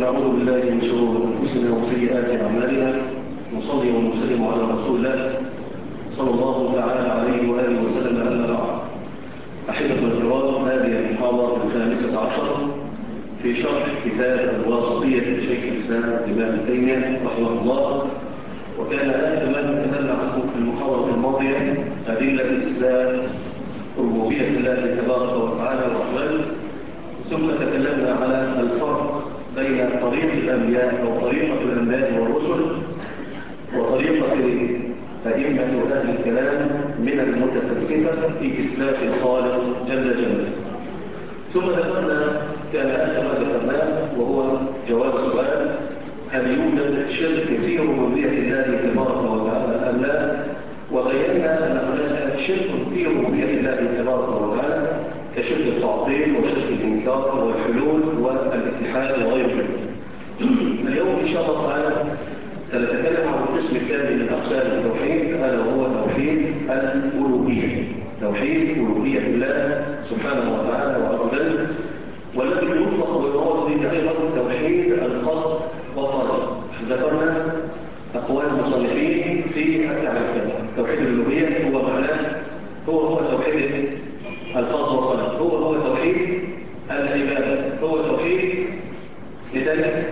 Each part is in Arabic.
ونعوذ بالله من شرور أنفسنا وسيئات أعمالنا، نصلي ونسلم على رسول الله صلى الله تعالى عليه وآله وسلم. أما بعد، أحبة الكرام، هذه المحاضرة 15 في شرح كتاب الواسطية لشيخ الإسلام ابن تيمية رحمه الله. وكان آخر ما تكلمنا عنه في المحاضرة الماضية أدلة الإسلام، ربوبية الله تبارك وتعالى وأحواله، ثم تكلمنا على الفرق بين طريق الأنبياء أو طريقة الأنبياء والرسل وطريقة أئمة أهل الكلام من المتفلسفة في إسلاف الخالق جل جلاله. ثم ذكرنا كان آخر ما ذكرناه وهو جواب السؤال: هل يوجد شرك في ربوبية الله تبارك وتعالى أم لا؟ وبينا أن هناك شرك في ربوبية الله تبارك وتعالى كشرك التعطيل وشرك الإنكار والحلول والاتحاد وغير ذلك. اليوم إن شاء الله تعالى سنتكلم عن القسم الثاني من أقسام التوحيد، ألا وهو توحيد الألوهية، توحيد ألوهية الله سبحانه وتعالى وعز وجل، والذي يطلق بالمراد به أيضا توحيد القصد والطلب. ذكرنا أقوال المصنفين في التعريفات. توحيد الألوهية هو معناه هو توحيد القصد والطلب، هو توحيد العبادة، هو توحيد لذلك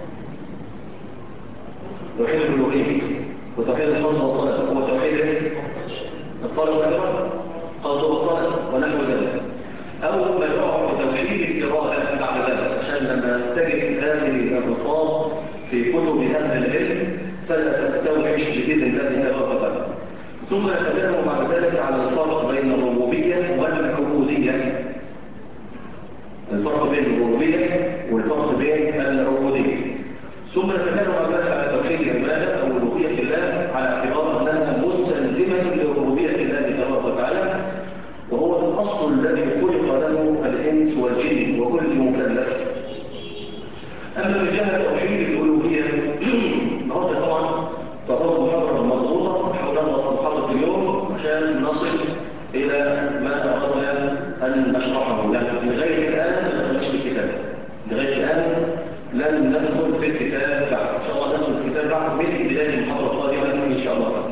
توحيد الألوهية وتوحيد القصد والطلب، هو توحيد الطلب والإرادة، قصد والطلب ونحو ذلك، أو ما يعرف بتوحيد الإرادة بعد ذلك، عشان لما تجد هذه الألفاظ في كتب أهل العلم فلا تستوحش بإذن الله تبارك وتعالى. ثم نتكلم بعد ذلك على الفرق بين الربوبية والعبودية، الفرق بين الربوبية والفرق بين العبودية. ثم نتكلم بعد ذلك على توحيد العبادة أو ألوهية الله على اعتبار أنها مستلزمة لربوبية الله تبارك وتعالى، وهو الأصل الذي خلق له الإنس والجن وكل مكلف. أما من جهة توحيد الألوهية النهارده طبعا تعتبر محاضرة مضغوطة، نحاول نضغط محاضرة اليوم عشان نصل إلى ما أردنا أن نشرحه. يعني لغاية الآن ما دخلناش في الكتاب، لغاية الآن لن ندخل في الكتاب بعد، إن شاء الله ندخل في الكتاب بعد من بداية المحاضرة القادمة إن شاء الله.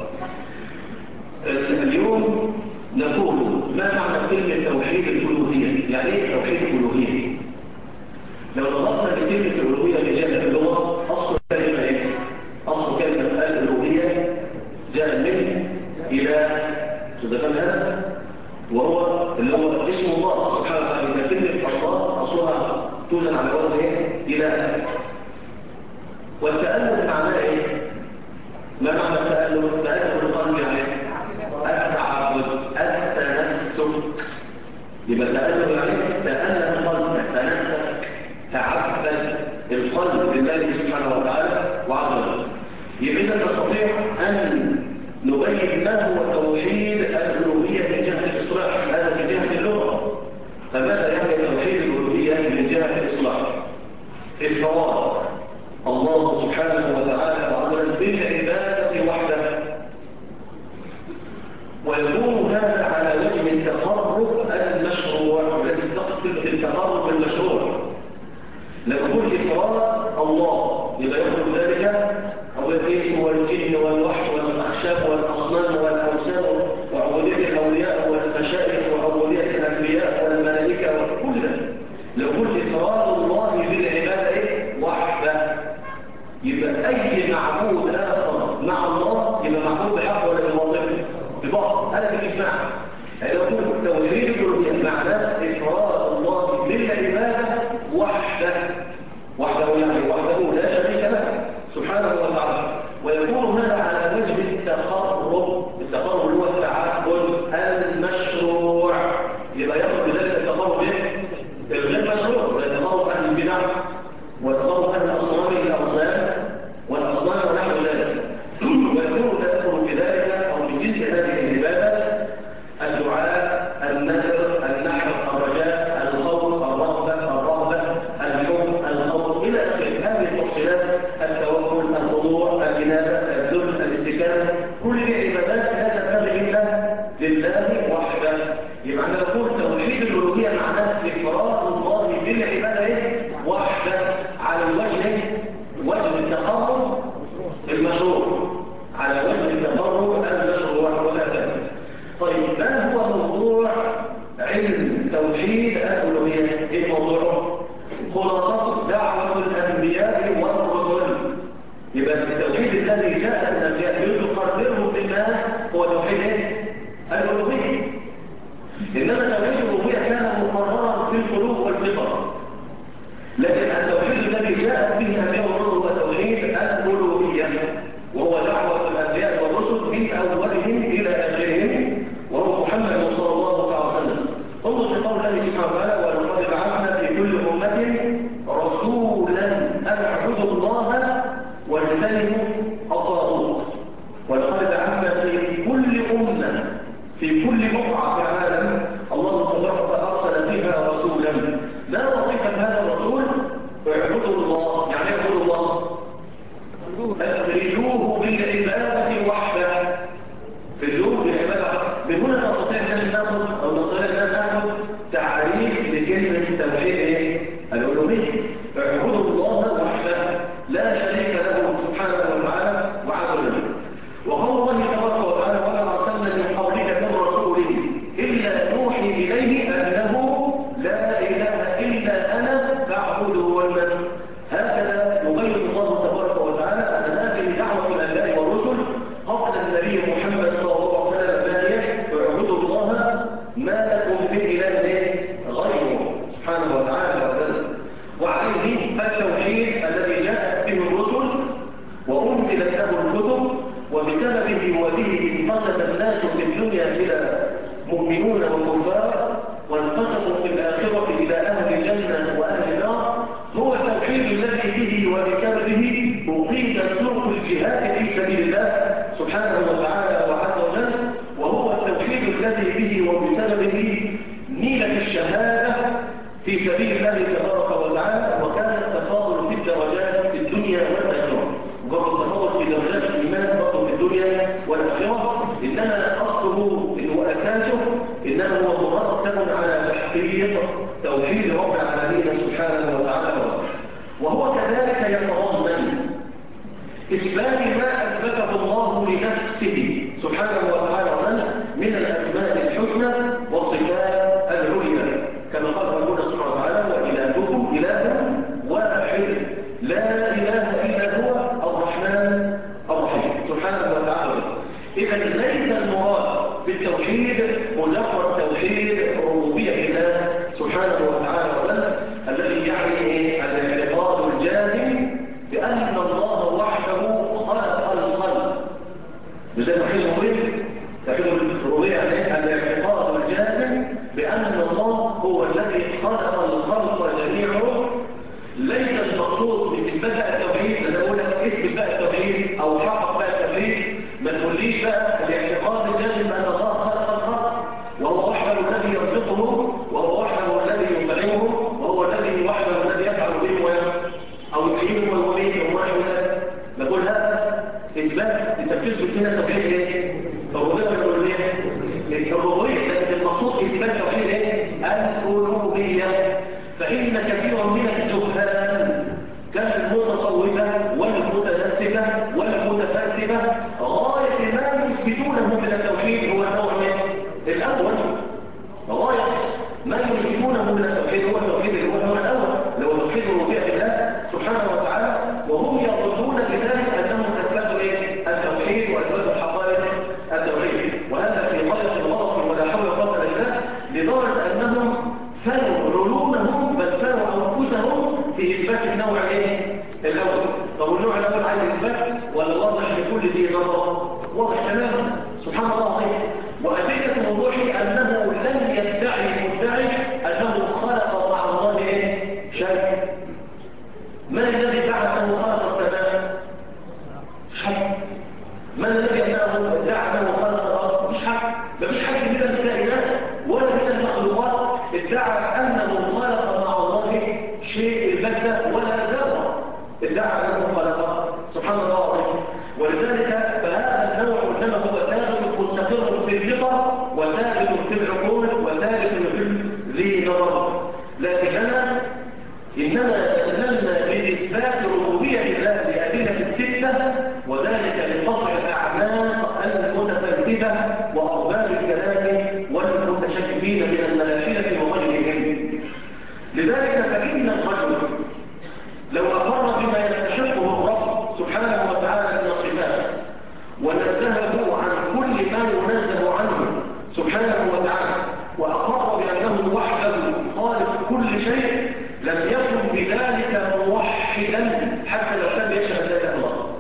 اليوم نقول ما معنى كلمة توحيد الألوهية؟ يعني إيه توحيد الألوهية؟ لو نظرنا لكلمة الألوهية من جهة اللغة، أصل كلمة إيه؟ أصل كلمة الألوهية جاء من إله، إذا كان هذا وهو اللي هو اسم الله سبحانه وتعالى. كلمة الله أصلها توزن على وزن إيه؟ إله. والتألف معناه إيه؟ ما معنى التألف؟ التألف القلب يعني التعبد، التنسك. يبقى التألف يعني تألف القلب، تنسك، تعبد القلب لله سبحانه وتعالى وعز وجل. يبقى إذا نستطيع أن نبين ما هو توحيد الألوهية من جهة الإصلاح، هذا من جهة اللغة. فماذا يعني توحيد الألوهية من جهة الإصلاح؟ إفراد الله سبحانه وتعالى وعز وجل بالعبادة وحده، ويكون هذا على وجه التقرب المشروع. ولازم تقف كلمة التقرب المشروع. نقول إفراد الله يبقى يخرج ذلك أو الإنس والجن والوحش والأخشاب والأصنام والأوثان وعبودية الأولياء والمشائخ وعبودية الأنبياء والملائكة وكل ذلك. نقول إفراد الله بالعبادة وحده. يبقى أي معبود آخر مع الله يبقى معبود بحق ولا بباطل؟ ببعض. هذا بالإجماع. يعني يقول توحيد الألوهية معناه إفراد الله بالعبادة وحده، وحده يعني وحده لا شريك له سبحانه وتعالى. ويكون هذا على وجه التقرب، التقرب هو التعبد المشروع. يبقى يخرج ذلك التقرب الغير مشروع، زي تقرب أهل البدع وتقرب أهل الأصنام الأوثان والأصنام ونحو ذلك. ويكون تأثر في ذلك أو في جنس هذه العبادة الدعاء، النذر، النحر، الرجاء، الخوف، الرغبة، الحب، الخوف إلى آخره. هذه التفصيلات، التوكل، الخضوع، الإنابة، الذل، الاستكانة، كل دي عبادات لا تنبغي إلا لله وحده. يبقى نقول توحيد الألوهية معناه إفراد الله بالعبادة وحده على وجه التقرب المشروع، على وجه التقرب المشروع وهكذا. طيب ما هو موضوع علم توحيد الألوهية؟ ايه موضوعه؟ خلاصة دعوة الأنبياء والرسل. يبقى التوحيد الذي جاء الأنبياء يقرره في الناس هو توحيد الألوهية. إنما توحيد الألوهية كان مقررا في القلوب والفطر، لكن التوحيد الذي جاء به الأنبياء والرسل هو توحيد الألوهية، وهو دعوة الأنبياء والرسل من أولهم إلى آخرهم، وهو محمد صلى الله عليه وسلم. انظر في قول الله سبحانه وتعالى: ولقد بعثنا في كل أمة رسولا أن اعبدوا الله واجتنبوا الطاغوت. ولقد بعثنا في كل أمة، في كل بقعة في العالم الله تبارك أرسل فيها رسولا. ما وظيفة هذا الرسول؟ اعبدوا الله. يعني اعبدوا الله، أفردوه بالعبادة وحده. فردوه بالعبادة. من هنا نستطيع أن نأخذ أو نستطيع أن نأخذ تعريف لكلمة توحيد الألوهية: اعبدوا الله وحده لا شريك له سبحانه وتعالى وعز وجل. وقول الله تبارك وتعالى: وما أرسلنا من قبلك من رسول إلا نوحي إليه أنه لا إله إلا أنا فاعبدون. هكذا يبين الله تبارك وتعالى أن هذه دعوة الأنبياء والرسل قبل النبي محمد صلى الله عليه وسلم الثانية: اعبدوا الله ما لكم في إله غيره سبحانه وتعالى وجل. وعليه التوحيد الذي جاءت به الرسل وأنزلت له الكتب، وبسببه وبه انقسم الناس في الدنيا إلى مؤمنون وكفار، وانقسموا في الآخرة إلى أهل الجنة وأهل النار. هو التوحيد الذي به وبسببه أقيم سوق الجهاد في سبيل الله سبحانه وتعالى وعز وجل. وهو التوحيد الذي به وبسببه نيلت الشهادة في سبيل الله تبارك وتعالى، وكان التفاضل في الدرجات في الدنيا والآخرة. وقبل التفاضل في درجات الإيمان برضه في الدنيا والآخرة، إنما أصله وأساسه إنما هو مرتب على تحقيق توحيد رب العالمين سبحانه وتعالى. وهو كذلك يتضمن إثبات ما أثبته الله لنفسه سبحانه وتعالى من الأسماء الحسنى والصفات العليا، كما قال ربنا سبحانه وتعالى: وإلهكم إله واحد لا إله إلا هو الرحمن الرحيم سبحانه وتعالى. إذا ليس المراد بالتوحيد مجرد توحيد ربوبية الله سبحانه وتعالى الذي يعني الاعتقاد الجازم بأن الله وحده خلق الخلق. زي توحيد الربوبية، توحيد الربوبية يعني الاعتقاد الجازم بأن الله هو الذي خلق الخلق جميعهم. ليس المقصود بالنسبة بقى التوحيد، أنا أقول لك اثبت بقى التوحيد أو حقق بقى التوحيد، ما تقوليش بقى الاعتقاد الجازم بأن الله خلق الخلق وهو وحده الذي يرزقه، وهو وحده الذي يطعمه، وهو الذي وحده الذي يفعل به أو يحييهم ويميتهم ويحيي. نقول هذا إثبات. أنت بتثبت هنا التوحيد إيه؟ الربوبية ولا الألوهية؟ الربوبية، لكن المقصود إثبات توحيد إيه؟ الألوهية. فإن كثيرا من الجهال كالمتصوفة والمتنسكة والمتفلسفة غاية ما يثبتونه من التوحيد هو النوع الأول. غاية ما يثبتونه من التوحيد هو التوحيد اللي هو النوع الأول، اللي هو توحيد الربوبية لله سبحانه وتعالى. وهم يظنون بذلك أنهم أثبتوا إيه؟ التوحيد وأثبتوا حقائق التوحيد، وهذا في غاية الغلط ولا حول ولا قوة إلا بالله، لدرجة أنهم فنوا علومهم بل فنوا أنفسهم في إثبات النوع الأول. طب النوع الأول عايز إثبات ولا واضح لكل ذي نظر؟ واضح تماما سبحان الله العظيم. وأدلة وضوحه أنه لن يدعي المدعي أنه خلق مع الله شيء. من الذي ادعى أنه خلق السماء؟ مش حد. من الذي ادعى أنه خلق الأرض؟ مش حد. مفيش حد من الكائنات ولا من المخلوقات ادعى أنه خلق مع الله شيء البتة ولا ذرة ادعى أنه خلقه سبحان الله العظيم. ولذلك فهذا النوع إنما هو ثابت مستقر في الفطر وثابت في العقول وثابت في ذي نظر، لكننا إنما تكلمنا إثبات ربوبية الله بأدلة الستة، وذلك لقطع الأعماق المتفلسفة وأرباب الكلام والمتشككين من الملاحدة وغيرهم. لذلك فإن الرجل لو أقر بما يستحقه الرب سبحانه وتعالى من الصفات ونزهه عن كل ما ينزه عنه سبحانه وتعالى، وأقر بأنه وحده خالق كل شيء، لم يكن بذلك موحدا حتى لو كان يشهد لا اله الا الله.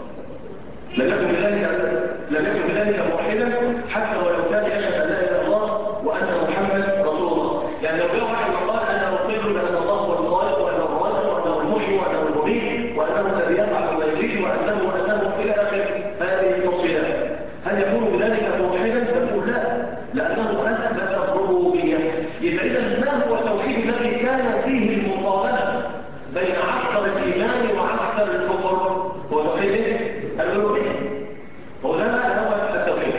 لم يكن بذلك موحدا حتى ولو كان يشهد لا اله الا الله وأن محمد رسول الله. يعني لو جاء واحد وقال أنا أقر بأن الله هو الخالق وأنه الرازق وأنه المحيي وأنه المميت وأنه الذي يفعل ما يريد وأنه إلى آخر هذه التفصيلات، هل يكون بذلك موحدا؟ نقول لا، لأنه أثبت الربوبية. يبقى إذا ما هو التوحيد الذي كان فيه المصادمة بين عسكر الإيمان وعسكر الكفر؟ هو توحيد الألوهية. هو ده هو التوحيد.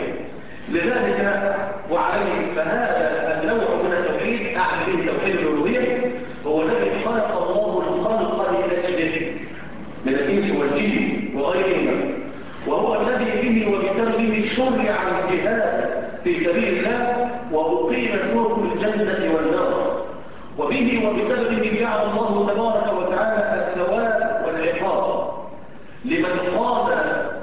لذلك وعليه فهذا النوع من التوحيد أعني به توحيد الألوهية، هو الذي خلق الله الخلق لأجله من الإنس والجن وغيرهما، وهو الذي به وبسببه شرع الجهاد في سبيل الله وأقيم سوق الجنة والنار، وبه وبسببه جعل الله تبارك وتعالى الثواب والعقاب لمن قام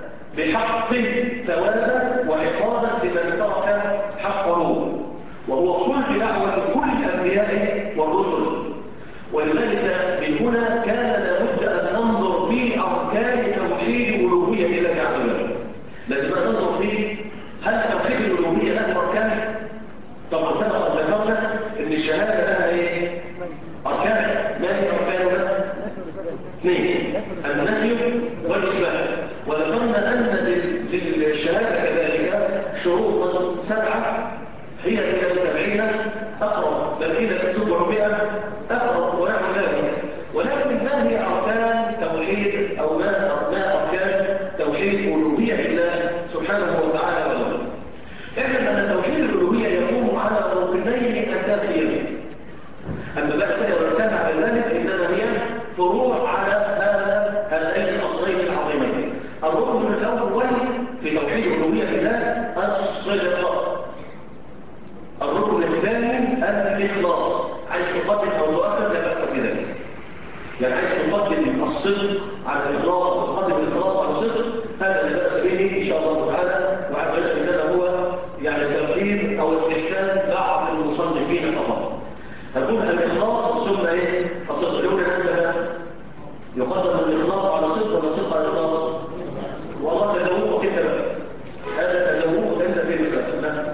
بحق ثوابا وعقابا لمن ترك حقه، وهو صلب دعوة كل الأنبياء والرسل. ولذلك من هنا كان لابد أن ننظر في أركان توحيد ألوهية الله عز وجل. لازم ننظر في هل توحيد الألوهية له أركان؟ طبعا سبق أن ذكرنا أن الشهادة لها إيه؟ أركان. ما هي أركانها؟ اثنين: النفي والإثبات. وذكرنا أن للشهادة كذلك شروطا 7 هي إلى 70 أقرب، بل إلى 700 أقرب ونحو ذلك. ولكن ما هي أركان توحيد أو ما أركان توحيد ألوهية الله سبحانه وتعالى وله؟ اعلم أن توحيد الألوهية يقوم على ركنين أساسيين، أما بقى سائر الأركان على ذلك إنما هي فروع على هذين الأصلين العظيمين. الركن الأول في توحيد ألوهية الله الصدق. الركن الثاني الإخلاص. عايز تقدم أو تؤخر لا بأس بذلك، يعني عايز تقدم الصدق على الإخلاص وتقدم الإخلاص على الصدق، هذا لا بأس به إن شاء الله تعالى. وعلى ذلك إنما هو يعني ترتيب أو استحسان بعض المصنفين فقط. هنقول الإخلاص ثم إيه؟ الصدق. يقول الناس يقدم الإخلاص على صدق ولا صدق على الإخلاص؟ والله تزوقك أنت بقى، هذا تزوقك أنت في المسألة.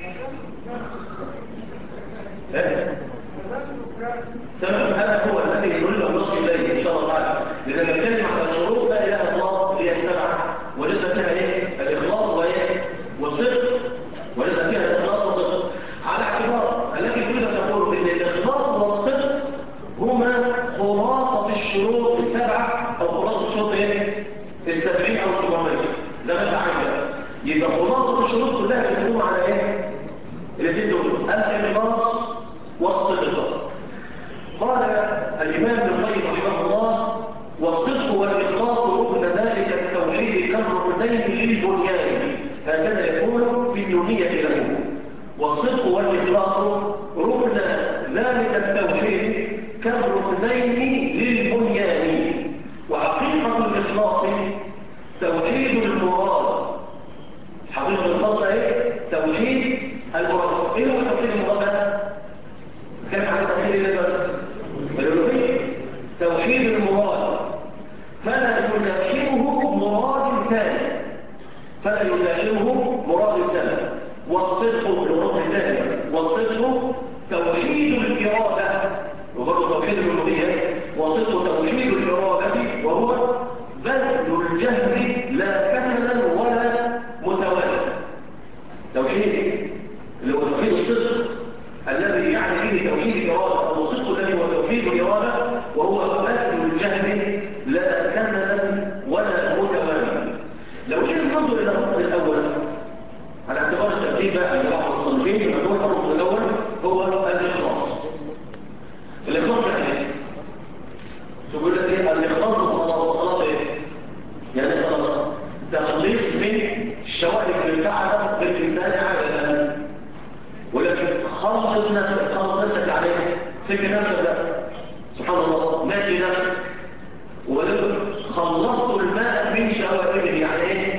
تمام. هذا هو الذي يدل النص إليه إن شاء الله تعالى. لأن نتكلم على الشروط لا إله إلا الله هي 7 وجدنا فيها إيه؟ الإخلاص وإيه؟ والصدق. وجدنا فيها الإخلاص والصدق على اعتبار الذي يريد أن تقول إن الإخلاص والصدق هما خلاصة الشروط 7 أو خلاصة الشروط إيه؟ 70 أو 700 زي ما أنت عارف. يبقى خلاصة الشروط كلها بتقوم على إيه؟ الاثنين دول: الإخلاص والصدق. قال الإمام ابن القيم رحمه الله: والصدق والإخلاص ركن ذلك التوحيد كالركنين للبنيان، هكذا يقول في النونية له. والصدق والإخلاص ركن ذلك التوحيد كالركنين للبنيان. وحقيقة الإخلاص توحيد المراد. حقيقة الإخلاص ايه؟ توحيد المراد. ايه هو توحيد المراد؟ كم عن توحيد الألوهية؟ توحيد المراد، فلا يزاحمه مراد ثاني، فلا يزاحمه مراد ثاني. والصدق للركن الثاني، والصدق توحيد الإرادة، وبرضه توحيد الألوهية. وصدق توحيد الإرادة، وهو بذل الجهد لا كسلا ولا متوالى. توحيد اللي هو توحيد الصدق الذي يعني به توحيد الإرادة، أو الصدق الذي هو توحيد الإرادة، وهو بذل الجهد لا كسلا ولا متوالى. لو جينا ننظر إلى الركن الأول على اعتبار الترتيب بقى لبعض المصنفين، نقول الركن الأول هو الإخلاص. الإخلاص يعني ايه؟ تقول لك ايه؟ الإخلاص الصلاة سبحان الله، مات بنفسك وخلصت الماء من شوائبه، يعني ايه؟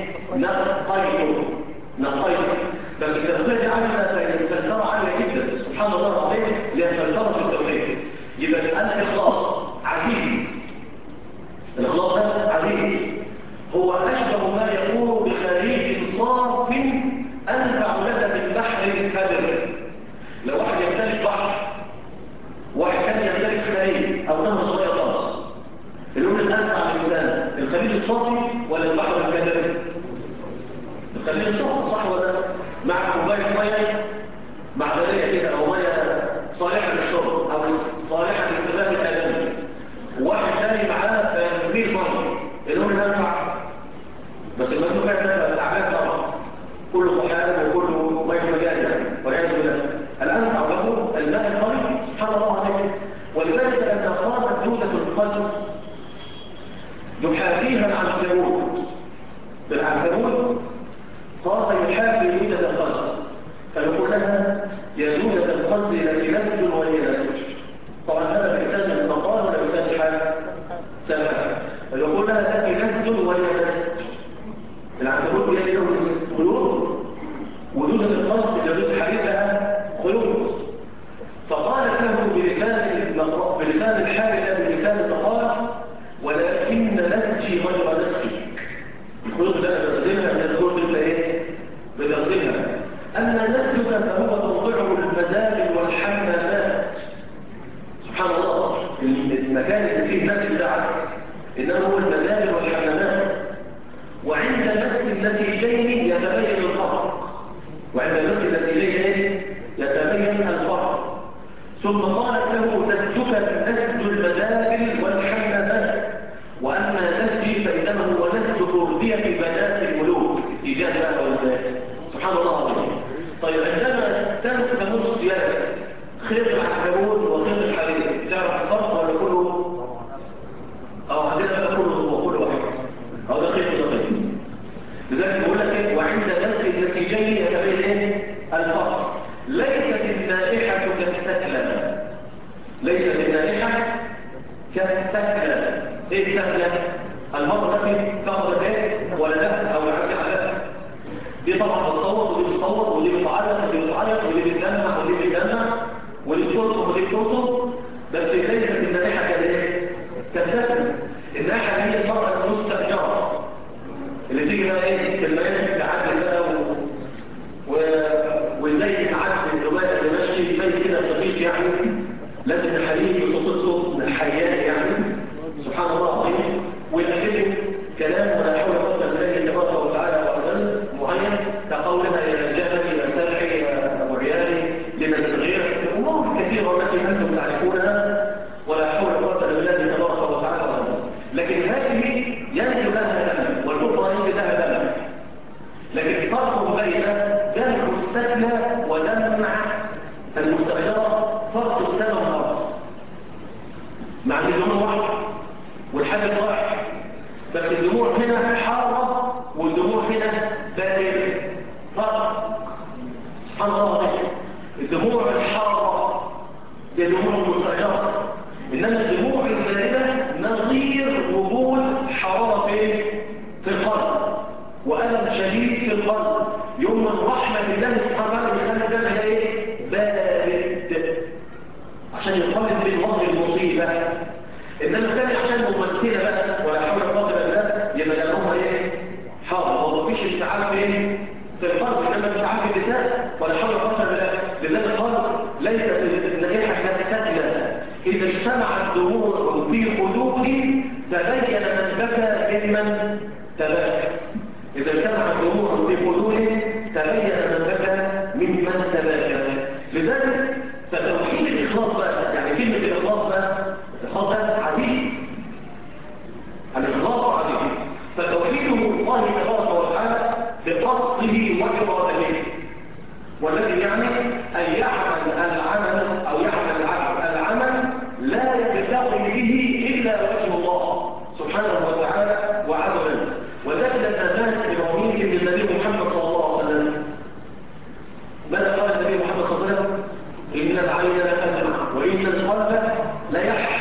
نقيته. بس التدخين دي عامله فلتره عاليه جدا، سبحان الله العظيم، اللي هي فلتره في التوحيد. يبقى الاخلاص عزيز، الاخلاص ده عزيز، هو اشبه ما يكون بخليج صاف انفع لك من بحر كدر. لو واحد يمتلك بحر، واحد كان يمتلك خليج او نهر صغير خالص، اللون الانفع للانسان الخليج الصافي ولا البحر الكدر؟ الخليج الصافي، صح ولا لا؟ مع كوبايه ميه معدنيه كده، او ميه صالحه للشرب او صالحه لاستخدام الادمي، وواحد ثاني معاه برميل ميه، اللون الانفع بس المنتج بقى تعبان طبعا، كله طحال وكله ميه مجاري والعياذ بالله. الانفع له الماء القوي، سبحان الله عليه. ولذلك ان قامت دوده القدس يحاكيها العنكبوت قام يحاكي دوده القدس، فيقول لها يا دوده القدس التي نسج وهي نسج. طبعا هذا بلسان المقال ولا بلسان الحال؟ سمع. فيقول لها التي نسج وهي نسج. العنكبوت بيجي له خيوط، ودودة القصد اللي له حرير لها خيوط. فقالت له بلسان الحال لا بلسان المقال ولكن نسجي غير نسجك. الخيوط اللي انا بغزلها من الخيوط اللي ايه؟ بغزلها. اما نسجك فهو موضعه المزابل والحمامات. سبحان الله، المكان اللي فيه نسج ده عدل، انما هو المزابل والحمامات. وعند مس النسيجين يتبين الفرق، يتبين الفرق. ثم قالت له نسجك نسج المزابل والحمامات، واما نسجي فانما هو نسج فرديه بنات الملوك. اتجاه بقى والبنات، سبحان الله العظيم. طيب عندما تمس يدك خيط العنكبوت وخيط الحرير، تعرف الفرق ولا كله؟ عندنا بقى كله واحد، ده خيط وده خيط. لذلك بقول لك ايه؟ وعند مس النسيجين يتبين ايه؟ الفرق. ليست النائحه كالثكلى، ليست النائحه كالثكلى. ايه الثكلى؟ المرأة التي فقدت ايه؟ ولدها او العكس عليها. دي طبعا بتصوت ودي بتصوت ودي بتعيط ودي بتعيط ودي بتدمع ودي بتدمع ودي بتلطم ودي بتلطم، بس ليست النائحه كالايه؟ كالثكلى. النائحه هي المرأة المستأجرة اللي تيجي بقى ايه؟ في المياه تعدل بقى وازاي تعدل الروايه اللي ماشي ميت كده بتطيش، يعني لازم نحييه بصوت حيان، يعني سبحان الله العظيم، ويأكد كلام ولا حول ولا قوه الا بالله تبارك وتعالى وعزل معين، كقولها يا جبل يا سبعي يا ابو عيالي لمن غير امور كثيره التي انتم تعرفونها ولا حول ولا قوه الا بالله تبارك وتعالى وعزل. لكن هذه ينزل لها دم والاخرى ينزل لها دم. لكن فرق بين دم المستثنى ودمع المستأجرة فرق السماء والأرض، مع ان الدموع واحد والحدث واحد، بس الدموع هنا حارة والدموع هنا باردة. فرق، سبحان الله. الدموع الحارة هي دموع المستأجرة، انما الدموع الباردة نظير وجود حرارة في القلب وألم شديد في القلب. يوم من رحمة الله سبحانه وتعالى يخلي الدم ايه؟ بارد عشان يقلل من وضع المصيبة. إنما الثاني عشان ممثلة بقى ولا حول ولا قوة إلا بالله، يبقى لهم ايه؟ حاضر. هو مفيش انفعال في القلب، انما انفعال في اللسان ولا حول ولا قوة الا بالله. لذلك قال ليست النائحة كالثكلى إذا اجتمع الدموع في خدوده تبين من بكى ممن تبكى. إذا اجتمع الدموع في خدوده تبين من بكى ممن تبكى. لذلك فتوحيد الإخلاص بقى، يعني كلمة الإخلاص بقى، الإخلاص ده عزيز، الإخلاص عزيز. فتوحيده الله تبارك وتعالى بقصده وإرادته، والذي يعني أن يعمل العمل أو يعمل العمل لا يبتغي به إلا وجه الله سبحانه وتعالى وعز وجل. وذلك الأذان إبراهيم بن النبي محمد صلى الله عليه وسلم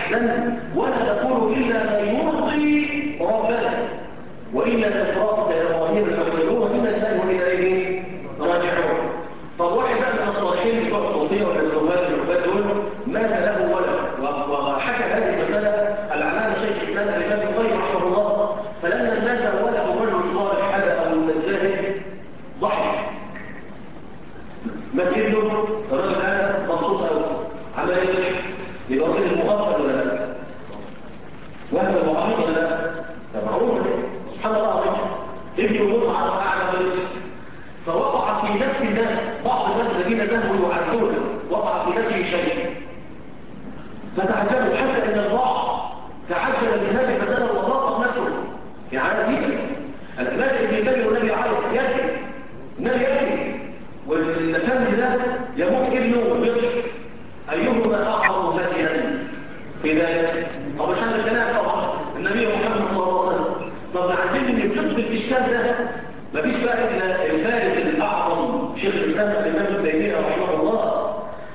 تحزن ولا تقول إلا ما يرضي ربنا وإلا الإفراط كإبراهيم المحمدون وإلا الله وإليه راجعون. طب واحد بقى من الصالحين بتوع الصوفية ولا الزوال العباد دول مات له ولد، وحكى هذه المسألة العلامة شيخ الإسلام الإمام ابن القيم رحمه الله، فلما مات ولد رجل صالح هذا أو الزاهد ضحك مات له الراجل هذا مبسوط قوي عمل ايه؟ يبقى راجل مغفل ولا لا؟ وهم معارض ولا لا؟ ده معروف سبحان الله العظيم. ابن امور على اعلى فوقع في نفس الناس بعض الناس الذين ذهبوا يعرفون وقع في نفسه شيء فتعجبوا حتى ان البعض تعجب من هذه المساله وضاقت نفسه يعني عايز يسال الامات ابن النبي والنبي عارف يبكي النبي يبكي والفم ده يموت ابنه ويضحك ايهما اعظم هديا في ذلك؟ طب مش هذا الكلام طبعا النبي محمد صلى الله عليه وسلم. طب عارفين ان في ضد الاشكال ده مفيش بقى الا الفارس الاعظم شيخ الاسلام الامام ابن تيميه رحمه الله،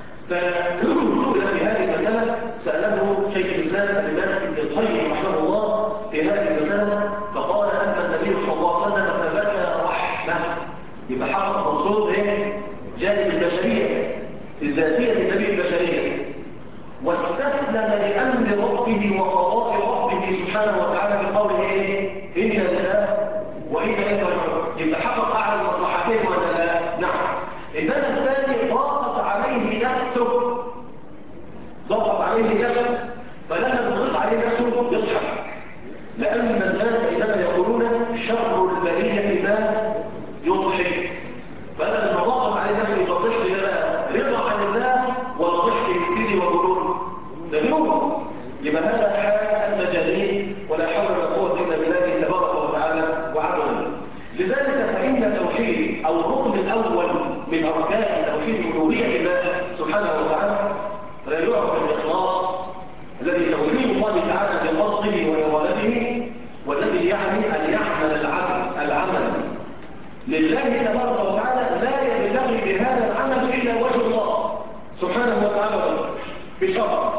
فسئل في هذه المساله ساله شيخ الاسلام الامام ابن القيم رحمه الله في هذه المساله فقال اما النبي صلى الله عليه وسلم فبكى رحمه. يبقى حقق مقصود ايه؟ جانب البشريه الذاتيه للنبي البشريه واستسلم لامر ربه وقضاء ربه سبحانه وتعالى بقوله ايه؟ ان لله وإن إليه راجعون. يبقى حقق أعلى المصلحتين ولا لا؟ نعم. إنما الثاني ضاقت عليه نفسه ضاقت عليه نفسه فلما تضغط عليه نفسه يضحك لأن الناس إنما يقولون شر البرية ما يضحك فلما ضاقت عليه نفسه يبقى الضحك ده رضا عن الله ولا ضحك يستدي وجنون ده جنون. يبقى هذا حال المجانين ولا حول ولا قوة إلا بالله تبارك وتعالى وعظمه. لذلك فإن التوحيد أو الركن الأول من أركان توحيد الألوهية لله سبحانه وتعالى لا يعرف الإخلاص الذي توحيد الله تعالى بقصده وإرادته والذي يعني أن يعمل العمل لله تبارك وتعالى لا يبتغي بهذا العمل إلا وجه الله سبحانه وتعالى بشرط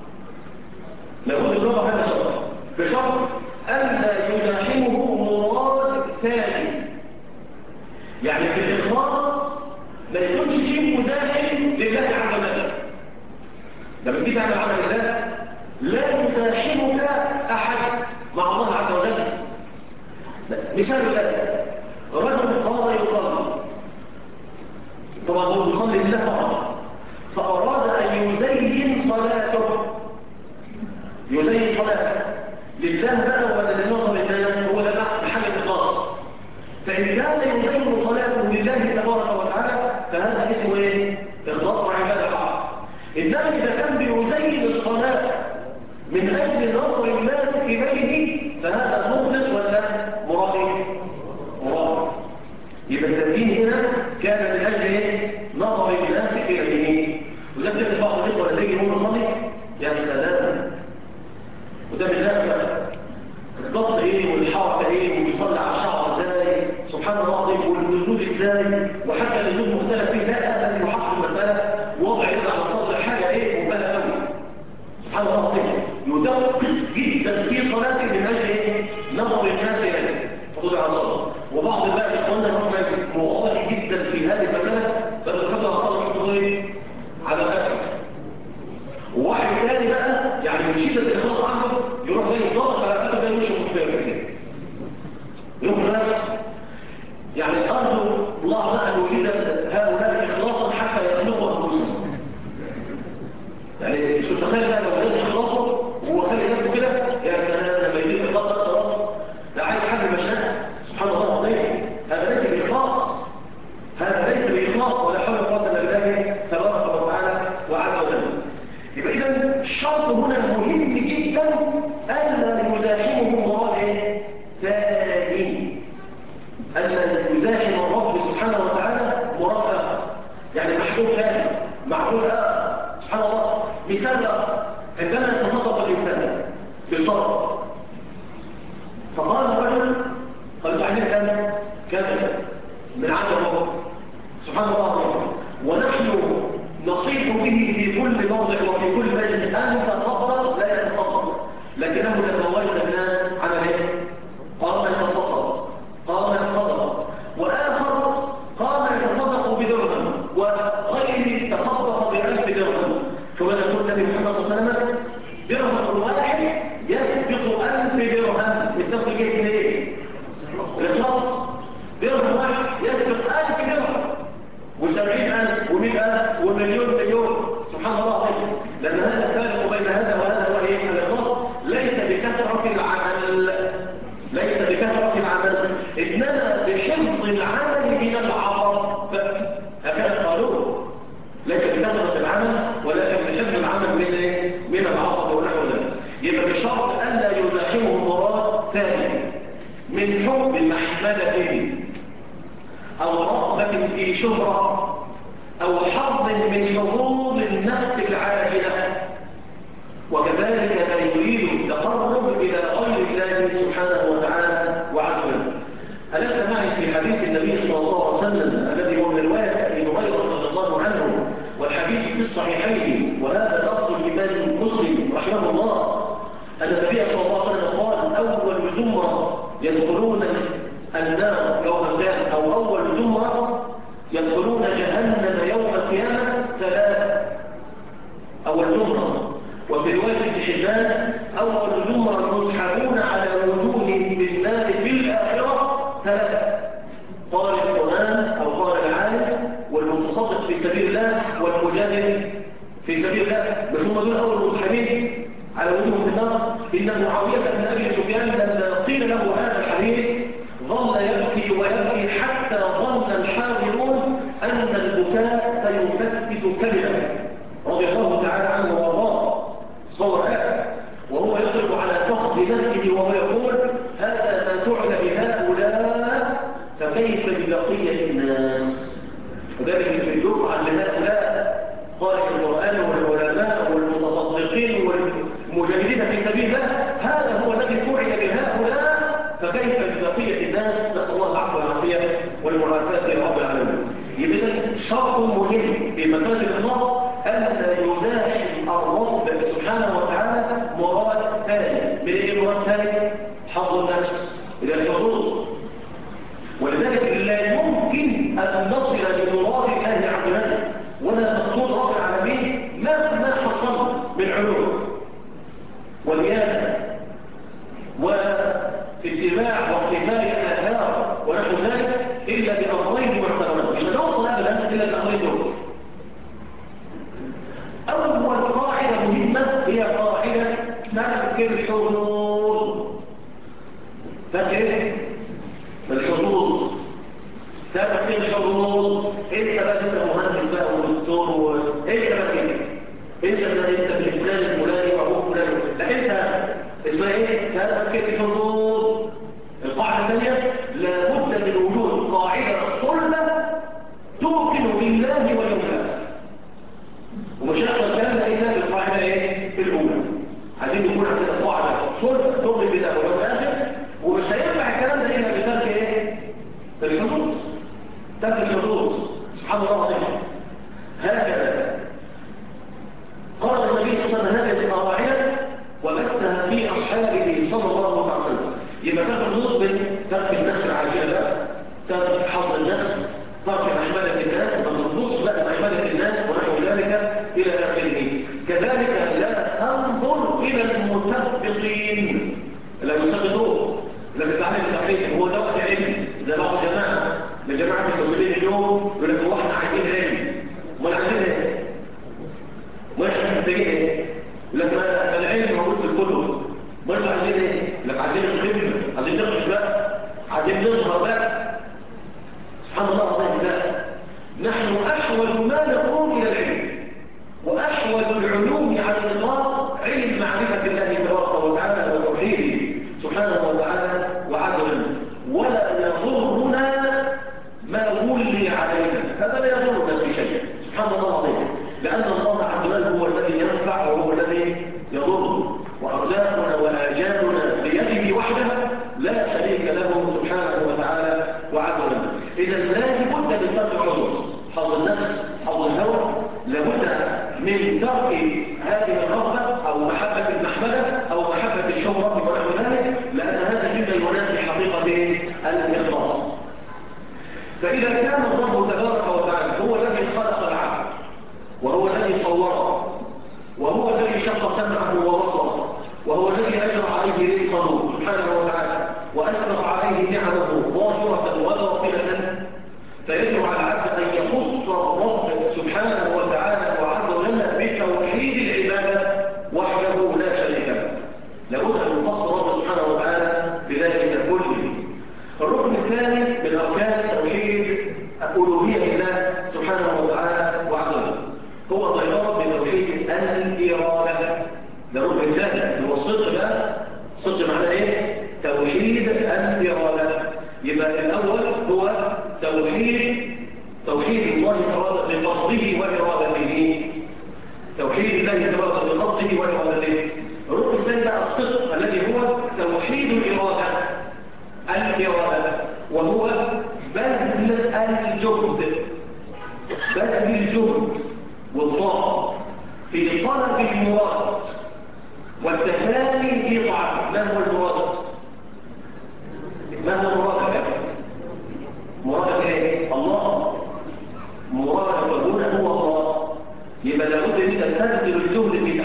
لابد اللغة هذا شرط بشرط ألا يزاحمه مراد ثاني. يعني في الإخلاص لا يكونش فيه مزاحم لله عز وجل. لما تيجي تعمل عمل الله لا يزاحمك أحد مع الله عز وجل. مثال الله رجل قال يصلي طبعا هو يصلي لله فقط فأراد أن يزين صلاته يزين صلاته لله بقى ولا لنظر الناس هو ده محل الإخلاص. فإن كان يزين صلاته لله تبارك وتعالى فهذا اسمه ايه؟ إخلاص وعبادة حق. إنما إذا كان بيزين الصلاة من أجل نظر الناس إليه فهذا مخلص ولا مرائي؟ مرائي. يبقى التزيين هنا كان من أجل ايه؟ نظر الناس إليه. وزي كده بعض الإخوة اللي يجي هو يصلي يا سلام وده من الناس الضبط ايه والحركه ايه وبيصلي على الشعر ازاي سبحان الله العظيم والنزول ازاي وحتى النزول مختلف فيه لا لازم يحقق المساله وضع يد على صدر حاجه ايه مبالغه قوي سبحان الله العظيم يدقق جدا في صلاته من اجل ايه نظر الناس اليه فضل على صدره. وبعض بقى اخواننا هم مغالي جدا في هذه المساله بدل كده على صدره يحطوا ايه على الأكل. وواحد تاني بقى يعني من شدة الإخلاص عنده يروح جاي يضغط على الأكل ده يوشه مختار كده يروح نفسه يعني أرجو الله بقى أن يجيز هؤلاء إخلاصا حتى يخلقوا أنفسهم. يعني مش متخيل بقى لو زاد إخلاصه وهو خلي نفسه كده يا سلام لما يجيب إخلاص خلاص ده عايز حد مشاهد سبحان الله العظيم. هذا ليس بإخلاص هذا ليس بإخلاص ولا حول ولا قوة إلا بالله تبارك وتعالى وعز وجل. يبقى إذا الشرط هنا مهم جدا ألا يزاحمه مراد ثاني ألا يزاحم الرب سبحانه وتعالى مراد آخر يعني محدود ثاني معدود آخر سبحان الله. مثال عندما يتصدق الإنسان بالصدقة فقال رجل قال له عايزين كذا من عنده سبحان الله ونحن نصيب به في كل موضع وفي كل مجلس أن تصدق لا درهم يسبق اثنين الإخلاص. درهم واحد يسبق 1000 درهم و70,000 و100,000 ومليون. سبحان الله عليك. لأن هذا الفارق بين هذا وهذا هو إيه؟ الإخلاص ليس بكثرة العمل، ليس بكثرة العمل، إنما بحفظ العمل من العطب. هكذا قالوا ليس بكثرة العمل ولكن بحفظ العمل من العطب ونحو ذلك. يبقى بشرط ألا يزاحمه مراد ثاني من حب محمدة أو رغبة في شهرة أو حظ من حظوظ النفس العاجلة، وكذلك لا يريد التقرب إلى غير الله سبحانه وتعالى وعز وجل. ألست معي في حديث النبي صلى الله عليه وسلم الذي هو من رواية أبي هريرة رضي الله عنه والحديث في الصحيحين، وهذا لفظ الإمام مسلم رحمه الله، أن النبي صلى الله عليه وسلم قال: أول زمرة يدخلون النار يوم القيامة، أو أول زمرة يدخلون جهنم يوم القيامة 3. أول زمرة. وفي رواية ابن حبان: أول زمرة يسحبون على وجوههم في النار في الآخرة 3. قال القرآن أو قال العالم والمتصدق في سبيل الله والمجاهد في سبيل الله، مش هم دول أول مسحبين على وجوههم في النار؟ إن معاوية بن أبي سفيان لما قيل له هذا الحديث ظل يبكي ويبكي حتى ظن الحاضرون أن البكاء سيفتت كبده رضي الله تعالى عنه وارضاه. صور هذا وهو يضرب على فخذ نفسه وهو يقول: هذا ما فعل بهؤلاء فكيف ببقية الناس؟ وذلك الذي يفعل لهؤلاء قال القرآن والعلماء والمتصدقين والمجاهدين في سبيل الله، هذا هو الذي فعل بهؤلاء فكيف ببقية الناس؟ نسأل الله العفو والعافية والمعافاة يا رب العالمين. إذن شرط مهم في مسألة الإخلاص ألا يزاحم الرب سبحانه وتعالى مراد ثاني. من أي مراد ثاني؟ حظ النفس إلى الحظوظ. ولذلك لا يمكن أن نصل بمراد الله عز وجل ولا مقصود رب العالمين ما حصل من علوم ونيابة واتباع واقتفاء الآثار ونحو ذلك إلا بأمرين معتبرين. مش هنوصل أبدا إلا بأمرين دول. أول قاعدة مهمة هي قاعدة ترك الحظوظ. ترك الحظوظ. ترك الحظوظ. إيه سبب أنت مهندس بقى ودكتور إيه سبب كده؟ إيه سبب أنت بالفلان الفلاني وأبوه فلان؟ لا إنسى اسمها إيه؟ ترك الحظوظ. القاعدة الثانية لابد من وجود قاعدة صلبة توقن بالله واليوم الآخر. ومش هيحصل الكلام ده الا بالقاعده ايه؟ الاولى. عايزين يكون عندنا قاعده صلب تؤمن بالله واليوم الاخر، ومش هينفع الكلام ده الا بترك ايه؟ الحدود. ترك الحدود. سبحان الله العظيم. هكذا قال النبي صلى الله عليه وسلم هذه القواعد وبثها في اصحابه صلى الله عليه وسلم. يبقى ترك الحدود من ترك النفس العاجله بقى، ترك حظ النفس، ترك محمدة الناس، فنبص بقى محمدة الناس ونحو ذلك إلى آخره. كذلك لا تنظر إلى المثبطين، لا يثبطون، لا بتعلم التوحيد. هو ده وقت علم زي بعض الجماعة من جماعة المسلمين اليوم يقول لك هو احنا عايزين علم، امال عايزين ايه؟ امال احنا محتاجين ايه؟ يقول لك ما العلم موجود في الكتب، امال عايزين ايه؟ يقول لك عايزين الخدمة، عايزين نخرج بقى، عايزين نظهر بقى. سبحان الله العظيم. لا، نحن أحول ما نكون إلى العلم، وأحول العلوم على الإطلاق علم معرفة الله تبارك وتعالى وتوحيده سبحانه وتعالى وعز وجل. ولا يضرنا ما ولي علينا، هذا لا يضرنا في شيء. سبحان الله العظيم. لأن الله عز وجل هو الذي ينفع وهو الذي يضر، وأرزاقنا وآجالنا بيده وحده لا شريك له سبحانه وتعالى وعز وجل. إذا لا بد من ترك الحظوظ، حظ النفس، حظ الهوى. لابد من ترك هذه الرغبة أو محبة المحمدة أو محبة الشهرة ونحو ذلك، لأن هذا مما ينافي حقيقة الإخلاص. فإذا كان الرب تبارك وتعالى هو الذي خلق العبد وهو الذي صوره وهو الذي شق سمعه وبصره وهو الذي أجرى عليه رزقه عليه نعمه ظاهرة وباطنة، فيجب على العبد أن يخص الرب سبحانه وتعالى وعز وجل بتوحيد العبادة وحده لا شريك له. لابد أن يخص الرب سبحانه وتعالى بذلك كله. الركن الثاني من أركان توحيد ألوهية الله سبحانه وتعالى وعز وجل هو الإقرار بتوحيد الإرادة. ده الركن الثاني، هو الصدق بقى. الصدق معناه إيه؟ توحيد الإرادة. يبقى الأول هو توحيد الله تعالى بقصده وإرادته. توحيد الله تعالى بقصده وإرادته. الركن الثاني بقى الصدق الذي هو توحيد الإرادة، وهو بذل الجهد والطاقة في طلب المراد والتفاني في طاعته. ما هو المراد؟ مراد ايه؟ الله. مراد هنا هو الله. يبقى لابد ان انت تبذل الجهد في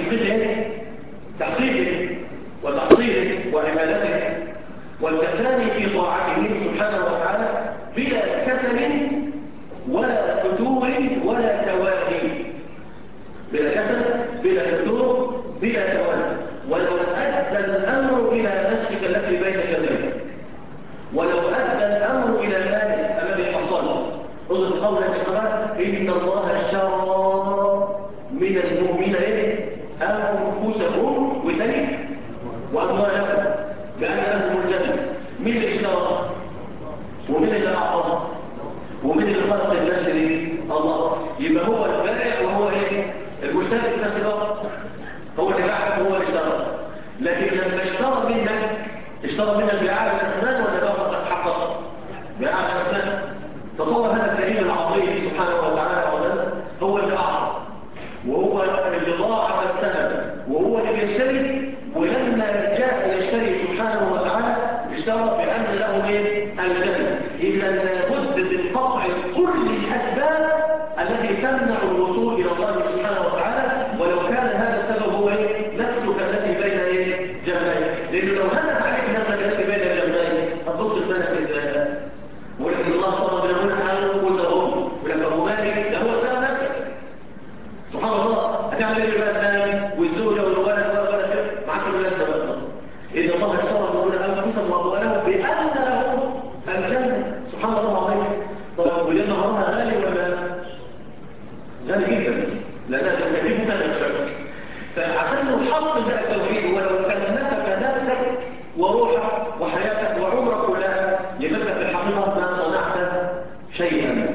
تحقيقه وتحصيله وعبادته والتفاني في طاعته سبحانه وتعالى بلا كسل ولا فتور ولا تواني. بلا كسل بلا فتور بلا تواني. ولو أدى الأمر إلى نفسك التي بين جنبيك، ولو أدى الأمر إلى مالك الذي حصل. انظر قول الشرع: إن الله اشترى من المؤمنين أنفسهم وأموالهم بأن لهم الجنة. مين اللي اشترى؟ ومين اللي أعطى؟ ومين اللي خلق النفس دي؟ الله. يبقى هو البائع وهو ايه؟ المشتري في نفس الوقت. هو اللي باعك وهو اللي اشترى. لكن لما اشترى منك بيع الأسنان ولا باع حقا؟ بيع الأسنان. تصور هذا الكريم العظيم سبحانه وتعالى هو اللي أعطى، وهو اللي ضاعف السنة، وهو اللي بيشتري. ولما جاء يشتري سبحانه وتعالى اشترى بأن له الجنة. إذا لابد من قطع كل الأسباب التي تمنع الوصول إلى الله سبحانه وتعالى، ولو كان هذا السبب هو نفسك التي بين جنبيك. لأنه لو هدف عليك نفسك التي بين جنبيك هتبص الملك إزاي؟ ولكن الله صلى الله عليه وسلم ولكن أبو مالك ده هو اشترى نفسك. سبحان الله. هتعمل ايه بقى الثاني والزوجة والولد معاشر الناس بقى؟ إذا الله اشترى من أنفسهم وأموالهم بأن لهم الجنة. سبحان الله العظيم. طب والجنة نهارها غالي ولا غالي جدا؟ لأنها تكليف لا شك. فعشان نحصل بقى التوحيد، ولو كلفك نفسك وروحك وحياتك وعمرك كلها، يبقى في الحقيقة ما صنعت شيئا.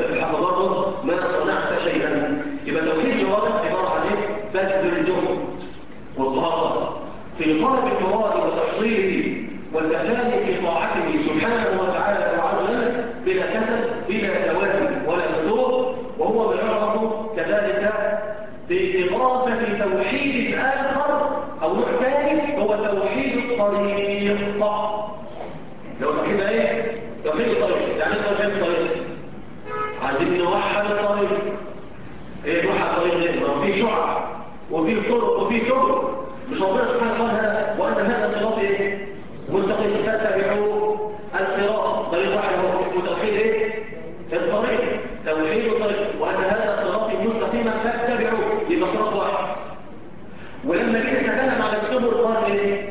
يبقى توحيد الواضح عبارة عن بذل الجهد والطاقة في طلب المراد وتحصيله والتفاني في طاعته سبحانه وتعالى وعز وجل بلا كسل بلا تواني ولا فتور. وهو ما يعرف كذلك بإضافة توحيد آخر أو نوع ثاني هو توحيد الطريق. لو توحيد ايه؟ توحيد الطريق. يعني توحيد الطريق عايزين نوحد الطريق. ايه نوحد الطريق ليه؟ ما في شعب وفي طرق وفي سبل. مش ربنا سبحانه وتعالى وأن هذا صراط ايه؟ مستقيم فاتبعوا الصراط. طريق واحد هو اسمه توحيد ايه؟ الطريق. توحيد الطريق وأن هذا صراطي مستقيما فاتبعوا، يبقى صراط واحد. ولما جيت نتكلم على السبل قال ايه؟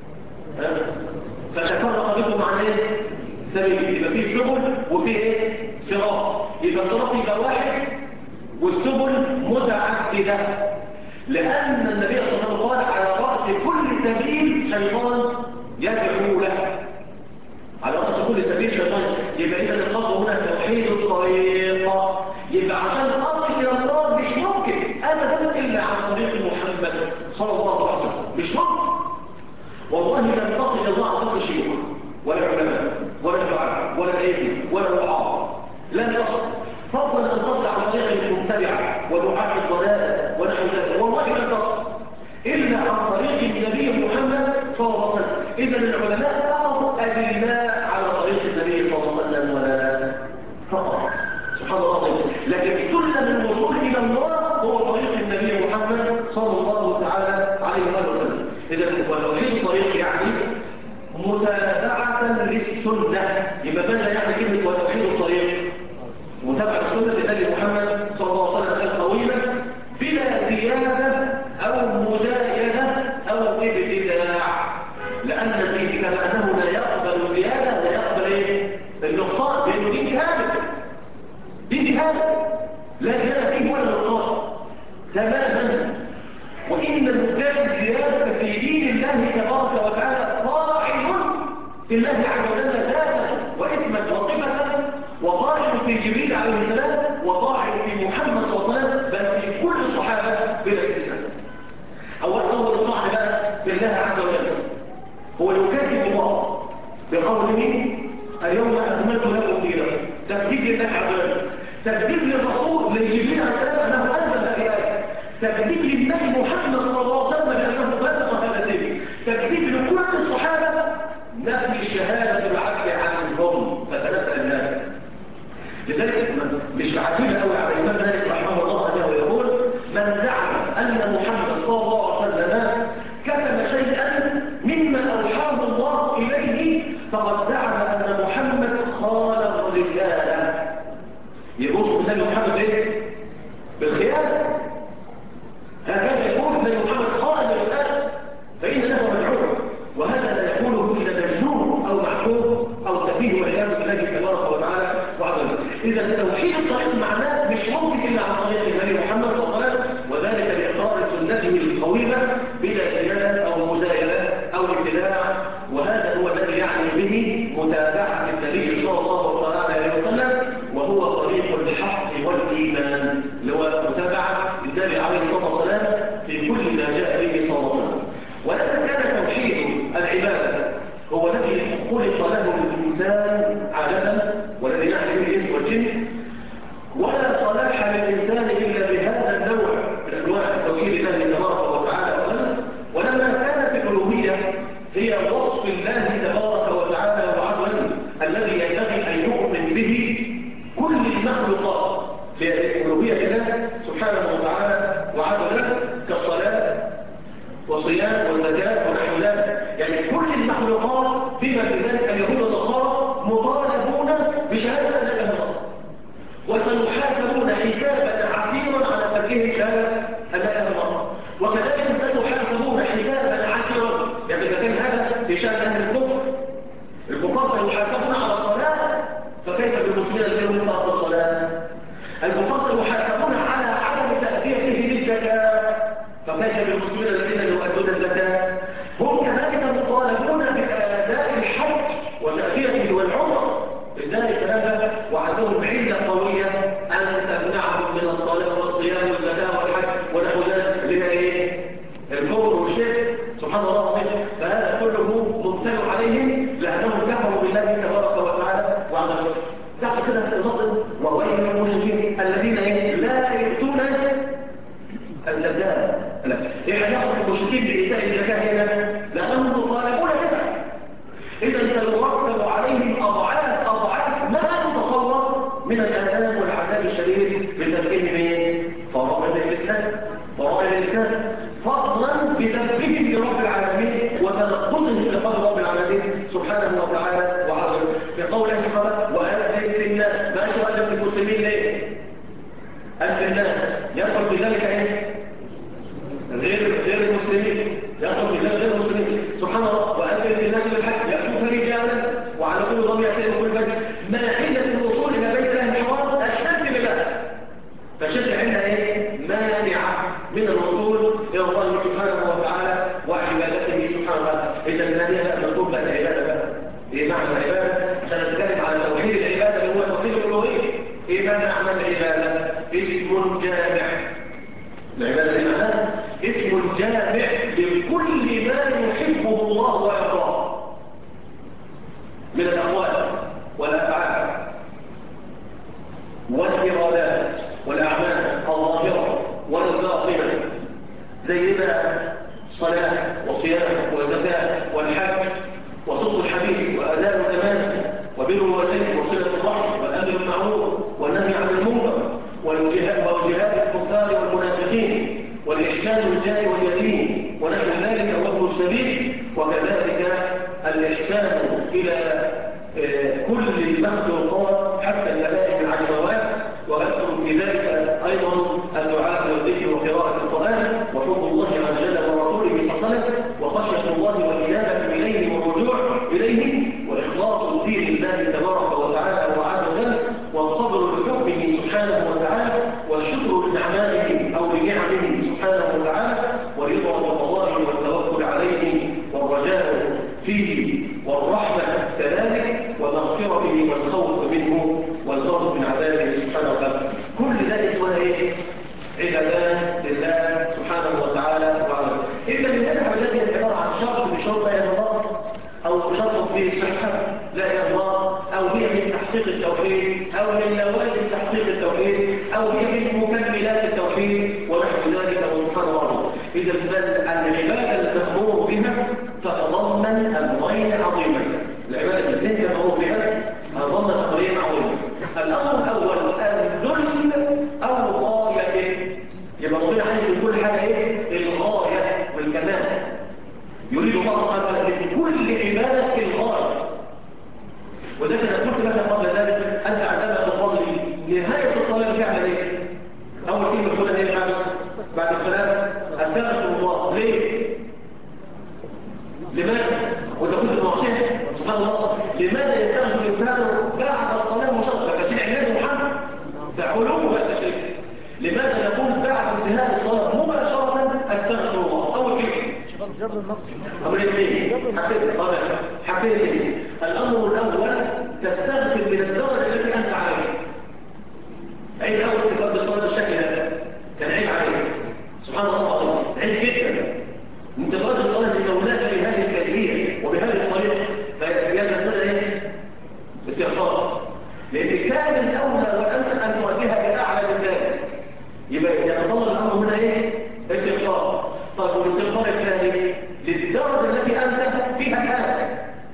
فتفرق بكم عن ايه؟ سبيل. يبقى فيه سبل وفيه ايه؟ صراط. يبقى الصراط يبقى واحد والسبل متعددة، لأن النبي صلى الله عليه وسلم قال على رأس كل سبيل شيطان يدعو له. على رأس كل سبيل شيطان. يبقى إذا القصد هنا توحيد الطريق. يبقى عشان أصل إلى الله مش ممكن أبدا إلا عن طريق محمد صلى الله عليه وسلم. مش ممكن. والله لم تصل إلى الله عن طريق الشيوخ ولا العلماء ولا الدعاء ولا الأئمة ولا الوعاظ. لن تصل. فضلا أن تصل عن طريق المبتدعة ودعاة الضلال ونحو ذلك. والله لن تصل إلا عن طريق النبي محمد صلى الله عليه وسلم. إذا العلماء أخذوا أدلاء على طريق النبي صلى الله عليه وسلم ولا فقط. سبحان الله العظيم. لكن سلم الوصول إلى الله هو طريق النبي محمد صلى الله تعالى عليه وسلم. إذا وتوحيد الطريق يعني متابعة للسنة. يبقى ماذا يعني كلمة وتوحيد الطريق؟ متابعة سنة النبي محمد صلى الله عليه وسلم القويمة بلا زيادة أو مزايدة أو ابتداع، لأن الدين كما أنه لا يقبل زيادة لا يقبل إيه؟ النقصان، لأنه دين كامل، دين كامل لا زيادة فيه ولا نقصان تماما. وإن مدعي الزيادة في دين الله تبارك وتعالى طاعن في الله عز وجل ذاتا واسما وصفة، وطاعن في جبريل عليه السلام، وطاعن في محمد صلى الله عليه وسلم، بل في كل الصحابة بلا استثناء. أول طاعن بقى في الله عز وجل هو يكذب الله بقوله اليوم أكملت لكم دينكم، تكذيب لله عز وجل، تكذيب للرسول لجبريل عليه السلام أنه أنزل هذه الآية، تكذيب للنبي محمد صلى الله عليه وسلم لأنه بلغ هذا الدين، تكذيب لكل الصحابة، نفي شهادة العبد عنهم فتنزل الناس. لذلك مش عجيب قوي على الإمام مالك رحمه الله أنه يقول من زعم أن محمد صلى الله عليه وسلم كتم شيئا مما أوحاه الله إليه فقد زعم أن محمد خان الرسالة. يبص النبي محمد إيه؟ بالخيانة. هكذا يقول النبي محمد خان الرسالة، فإن له مدعوه، وهذا لا يقوله إلا مجنون أو معقول أو سفيه والعياذ بالله تبارك وتعالى وعز وجل. إذا توحيد الطريق معناه مش ممكن إلا عن طريق النبي محمد صلى الله عليه وسلم، وذلك لإقرار سنته القويمة بلا زيادة أو مزايدة أو ابتداع، وهذا هو الذي يعني به متابعة النبي صلى الله عليه وسلم، وهو طريق الحق والإيمان، اللي هو متابعة النبي عليه الصلاة والسلام في كل ما جاء به صلى الله عليه وسلم. ولما كان توحيد العبادة هو الذي خلق له الإنسان عادة، والذي يعني به الإنس والجن، ولا صلاح للإنسان إلا بهذا النوع من أنواع توحيد الله تبارك وتعالى. ولما كانت الألوهية هي وصف الله تبارك وتعالى وعز وجل الذي ينبغي أن يؤمن به كل المخلوقات، لألوهية الله سبحانه وتعالى وعز وجل كالصلاة وصيام والزكاة ونحو ذلك، يعني كل المخلوقات بما في ذلك اليهود والنصارى مطالبون بشهادة لا إله إلا الله، وسيحاسبون حسابا عسيرا على تركهم شهادة لا إله إلا الله، وكذلك سيحاسبون حسابا عسيرا، يعني إذا كان هذا في شأن أهل الكفر، الكفار سيحاسبون على الصلاة، فكيف بالمسلمين الذين تركوا الصلاة؟ الكفار سيحاسبون على عدم تأديته للزكاة، فكيف بالمسلمين الذين يؤدون الزكاة؟ هم كذلك مطالبون بأداء الحج وتأديته والعمرة، لذلك هذا وعدهم علة قوية أن تمنعهم من الصلاة والصيام والزكاة والحج ونحو ذلك، اللي هي إيه؟ الكفر والشرك، سبحان الله العظيم. فهذا كله ممتنع عليهم لأنهم كفروا بالله تبارك وتعالى وعز وجل. تعرف كده في النصر وويل للمشركين الذين لا يؤتون الزكاة. لا، إيه علاقة المشركين بإيتاء الزكاة هنا؟ لأنهم مطالبون بها. إذا سيرتب عليهم أضعاف ما تتصور من الآلام والعذاب الشديد بتركهم فرائض الإسلام، فضلا بسببهم لرب العالمين وتنقصهم لقدر رب العالمين سبحانه وتعالى وعز وجل. في قوله سبحانه وأذن في الناس، ما أذن في المسلمين ليه؟ أذن الناس يدخل في ذلك إيه؟ غير المسلمين، يدخل في ذلك غير المسلمين، سبحان الله. وأذن في الناس بالحج يأتوك رجالا وعلى كل ضمير يأتيهم كل بيت، ما حيلة الوصول إلى بيت الله الحرام أشد بالله، فشد عندها إيه؟ مانعة من الوصول إلى الله سبحانه وتعالى وعبادته سبحانه وتعالى. إذا النبي بقى مفهوم بقى العبادة بقى. إيه معنى العبادة؟ عشان نتكلم على توحيد العبادة اللي هو توحيد الألوهية. إيه معنى العبادة؟ اسم جامع. العبادة دي معناها اسم جامع لكل ما يحبه الله ويرضاه من الأقوال والأفعال والإرادات والأعمال الظاهرة والباطنة، زي ما صلاة وصيام وزكاة والحج وصدق الحديث وأداء الأمانة وبر الوالدين وصلة الرحم والأمر بالمعروف والنهي عن المنكر وجهاد الكفار والمنافقين والإحسان للجار واليتيم ونحو ذلك وابن السبيل، وكذلك الإحسان إلى كل المخلوقات حتى الملائكة العشوات، وأذكر في ذلك أيضا الدعاء والذكر وقراءة القرآن وحب الله عز وجل ورسوله صلى الله عليه وسلم وخشية الله والإنابة إليه والرجوع إليه وإخلاص الدين لله تبارك وتعالى وعز وجل والصبر لحكمه سبحانه وتعالى والشكر لنعمائه أو لنعمه سبحانه وتعالى والرضا بقضائه والتوكل عليه والرجاء فيه والرحمة كذلك ومغفرته والخوف منه والخوف من عذابه سبحانه وتعالى. كل ده اسمها ايه؟ عبادات لله سبحانه وتعالى وعلا. إذا الذبح الذي عبارة عن شرط بشرط لا ينضبط أو شرط فيه صحة لا ينضبط أو هي من تحقيق التوحيد أو من لوازم تحقيق التوحيد أو هي من مكملات التوحيد ونحو ذلك سبحان الله. إذا العبادة المأمور بها تتضمن أمرين عظيمين. العبادة التي المأمور بها تتضمن أمرين عظيمين. الأمر الأول الذل أو الغاية. يبقى ربنا عايز في كل حاجة إيه؟ الغاية والكمال. يريد الله سبحانه وتعالى في كل عبادة الغاية. وذلك أنا قلت لك قبل ذلك أنت عندما تصلي نهاية الصلاة بتعمل إيه؟ أول كلمة تقولها إيه بعد الصلاة؟ أستغفر الله. ليه؟ لماذا؟ وأنت كنت معصية سبحان الله. لماذا يستغفر الإنسان بعد الصلاة مشرقة كشيء عباد محمد؟ تعلوه هذا الشيء. لماذا يقول بعد انتهاء الصلاة مباشرة أستغفر الله؟ أول كلمة أمر اثنين حكيت الأمر الأول تستغفر من الدرجة التي أنت عليها. عيب أول تقضي الصلاة بالشكل هذا كان عيب عليك سبحان الله. عيب جدا أنت تقضي الصلاة لمولاك بهذه الكيفية وبهذه الطريقة فيجب هنا إيه؟ استغفار. لأن كان الأولى والأنسب أن تؤديها بأعلى من ذلك. يبقى يتطلب الأمر هنا إيه؟ استغفار. طيب والاستغفار الثاني للدرجة التي أنت فيها الآن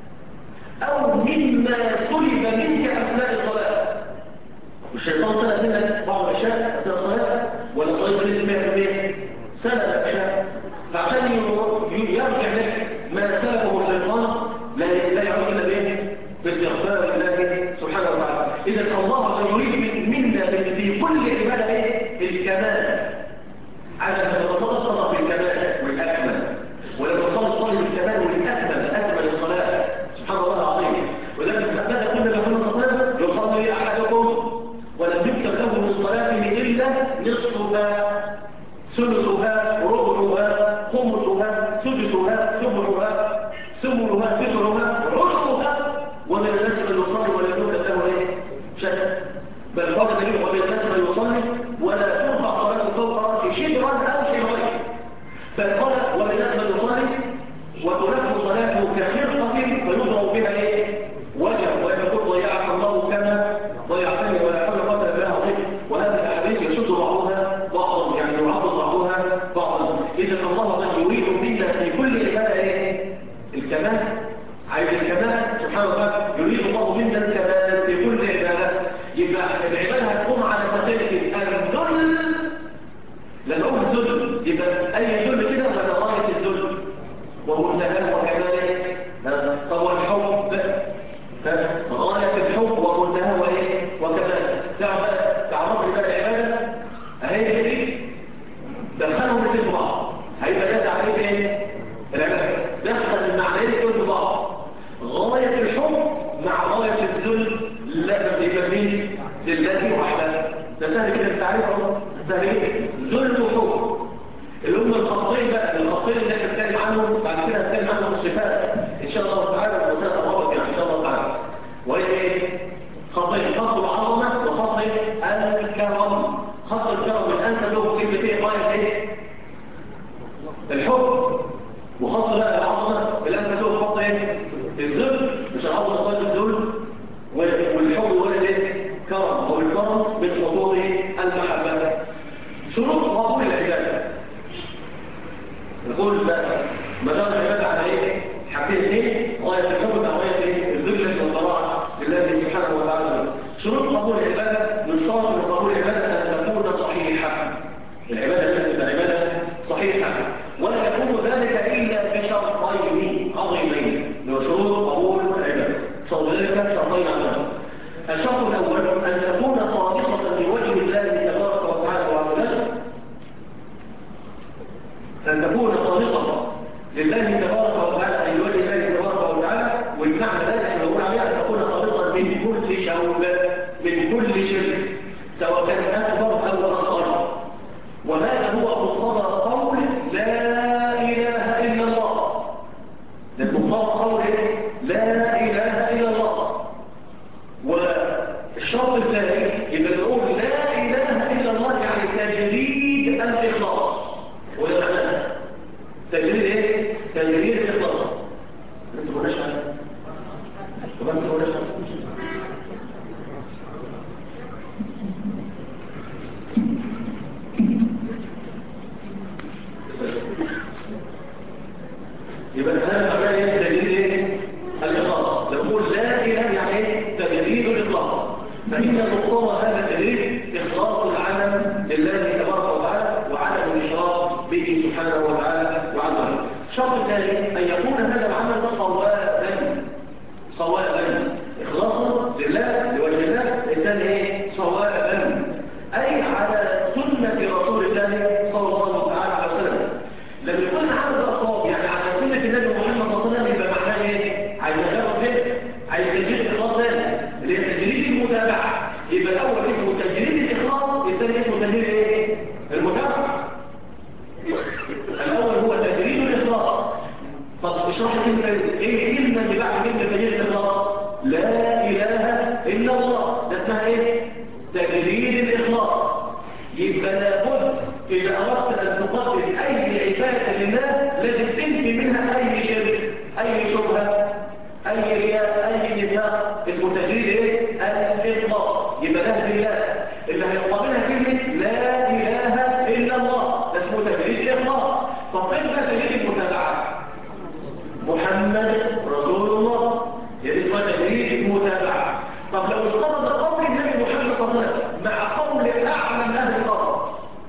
أو مما سلب منك أثناء الصلاة. والشيطان سلب منك بعض الأشياء أثناء الصلاة ولا صليت بنسبة 100% سلب الأشياء. فعشان يرجع لك ما سلبه الشيطان لا يعود إلا بإيه؟ باستغفار الله سبحانه وتعالى. إذا الله يريد منا في كل عبادة إيه؟ الكمال. على ما تصدق بالكمال والأكمل ولما تصلي بالكمال والأكمل أكمل الصلاة سبحان الله العظيم. ولذلك ماذا كنا بحمد الصلاة يصلي أحدكم ولم يكتب له من صلاته إلا نصفها ثلثها ربعها خمسها سدسها سبعها ثمنها تسعها عشرها ومن الناس من يصلي ولا يكتب له ايه شيء. بل قال النبي ومن الناس من يصلي ولا ترفع صلاته فوق راسه شبرا او شبرين. بل قال ومن الناس من يصلي وتلف صلاته كخرقه فيضرب بها ايه وجه ويقول ضيعك الله كما ضيعتني ولا حول ولا قوه الا بالله. وهذا الاحاديث يشد بعضها بعضا يعني يعضد بعضها بعضا. اذا الله يريد منا في كل عباده ايه الكمال. عايز الكمال سبحانه وتعالى. يريد الله منا الكمال في كل عباده. يبقى العباده هتقوم على سبيل الذل. لما اقول ذل يبقى اي ذل كده ولا غايه الذل ومنتهاه وكماله. طب والحب غايه الحب ومنتهاه وايه وكماله. تعرف لي بقى العباده اهي دي دخلهم في بعض. هيبقى ده تعريف ايه العباده. دخل المعنيين في بعض. غايه الحب مع غايه الذل لا بس يبقى مين لله وحده. ده سهل كده التعريف اهو سهل جدا. ذل وحب اللي هم الخطين بقى. الخطين اللي احنا بنتكلم عنهم بعد كده هنتكلم عنهم الصفات ان شاء الله تعالى ومسائل الرابط يعني ان شاء الله تعالى. وهي ايه خطين؟ خط العظمه وخط الكرم. خط الكرم الانسب له كلمه ايه غايه ايه الحب. وخط بقى العظمه الانسب له خط ايه الذل. مش العظمه غايه الذل والحب ولد ايه كرم او الكرم من خطوط المحبه. شروط قبول العباده نقول بقى مدار العباده على ايه حاجتين ايه غايه الحب مع غايه ايه الذل والضراعه لله سبحانه وتعالى. شروط قبول العباده يشترط من قبول العباده ان تكون صحيحه. العباده لازم تبقى عباده صحيحه ولا يكون ذلك الا بشرطين عظيمين. شروط الكفار قول لا إله إلا الله. والشرط الثاني يبقى نقول لا إله إلا الله يعني تجريد الإخلاص. وده معناه تجريد إيه؟ تجريد الإخلاص. لسه ما قلناش حاجة. طبعا لسه ما قلناش حاجة. يبقى هذا معناه ايه؟ تجريد ايه؟ الإخلاص. لو نقول لا إله يعني ايه؟ تجريد الإخلاص. فإن مقتضى هذا التجريد إخلاص العمل لله تبارك وتعالى وعدم الإشراك به سبحانه وتعالى وعز وجل. الشرط الثاني أن يكون هذا العمل صوابا إخلاصا لله لوجه الله. الثاني ايه؟ صوابا أي على سنة رسول الله صلى الله تعالى عليه وسلم. لما يكون العمل ده صواب يعني على سنة النبي محمد صلى الله عليه وسلم يبقى معناه ايه؟ عايز يجرب ايه؟ عايز تجريد الإخلاص ثاني اللي هي تجريد المتابعة. يبقى الأول اسمه تجريد الإخلاص، الثاني اسمه تجريد ايه؟ المتابعة. الأول هو تجريد الإخلاص. طب اشرح لي كلمة ايه الكلمة اللي بعد كلمة تجريد الإخلاص؟ لا إله إلا الله. ده اسمها ايه؟ تجريد الإخلاص. يبقى لابد إذا أردت أن تقدم أي عبادة لله لازم تنفي منها أي شرك، أي شبهة، أي رياء، أي نفاق. اسمه تجريد إيه؟ الإخلاص. يبقى ده لله اللي هيقابلها كلمة لا إله إلا الله، ده اسمه تجريد الإخلاص. طب فين بقى تجريد المتابعة؟ محمد رسول الله يعني اسمه تجريد المتابعة. طب لو افترض قول النبي محمد صلى الله عليه وسلم مع قول أعلم أهل الأرض،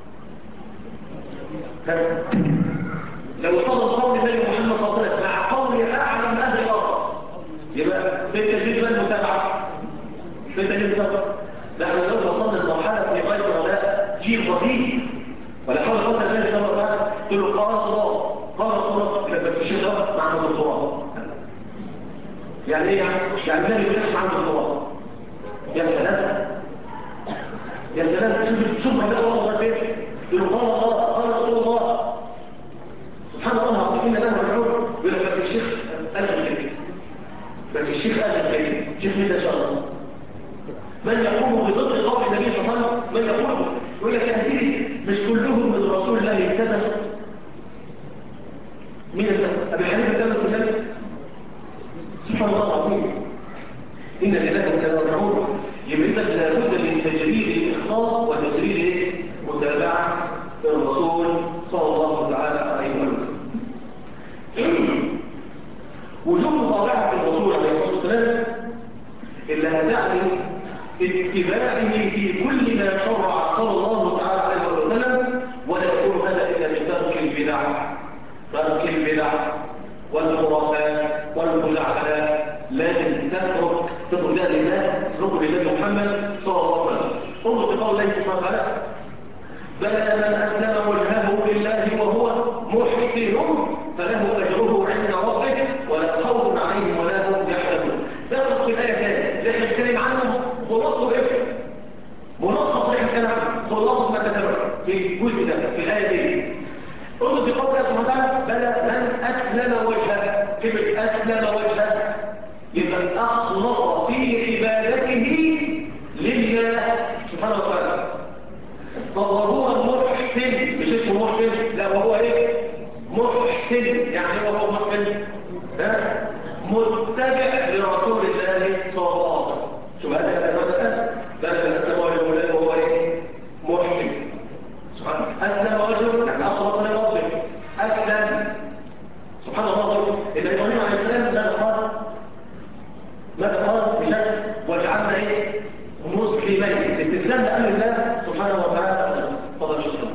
لو افترض قول النبي محمد صلى الله عليه وسلم مع قول أعلم أهل الأرض، يبقى في تجريد المتابعة. في تجريد المتابعة. نحن لو وصلنا لمرحلة في غاية الرداء جيل رهيب ولا حول ولا قوة إلا بالله، تقول له قال الله قال رسول الله، يبقى بس الشيخ ده مع الدكتوراه. يعني ايه يعني لا يبقاش مع الدكتوراه. يا سلام يا سلام. شوف ربنا وصل فين. يقول قال الله قال رسول الله سبحان الله العظيم إن له رجعون. يقول لك بس الشيخ ألغى الكلمة، بس الشيخ ألغى الكلمة. الشيخ مين ده إن شاء الله؟ من يقول بضد قول النبي صلى الله عليه وسلم؟ من يقول لك يا سيدي مش كلهم من رسول الله التبسوا. مين التبس؟ أبي حنيفة التبس النبي؟ سبحان الله العظيم إن لله وإنا راجعون. يبقى إذا لابد من تجريد الإخلاص وتجريد متابعة الرسول صلى الله تعالى عليه وسلم. وجود متابعة الرسول عليه الصلاة والسلام اللي هتعني اتباعه في كل ما شرع صلى الله تعالى عليه وسلم، ولا يكون هذا إلا بترك البدع والخرافات والمزعلات. لازم تترك ذلك لله، تتركه لله محمد صلى الله عليه وسلم. انظر بقول الله سبحانه وتعالى بلى من أسلم وجهه لله وهو محسن فله أجره عند ربه ولا خوف عليهم ولا هم يحزنون. ده في الآية كده اللي احنا بنتكلم عنه خلاصه ايه؟ ملخص احنا بنتكلم عنه خلاصه ما كتبه في الجزء ده في الآية دي. انظر بقول الله سبحانه وتعالى بلى من أسلم وجهه. كلمة أسلم وجهه يبقى أخلص في عبادته لله سبحانه وتعالى. طب وهو محسن مش اسمه محسن، لا وهو ايه؟ محسن. يعني هو محسن متبع لرسول الله صلى الله عليه وسلم. شو هذا المعنى؟ بل أسلم وجهه وهو ايه؟ محسن. سبحان أسلم وجهه يعني أخلص لربه. أسلم سبحان الله. إذا إبراهيم عليه السلام ماذا قال بشكل وجعلنا ايه؟ مسلمين. الاستسلام لأمر الله سبحانه وتعالى. فضل شكرا.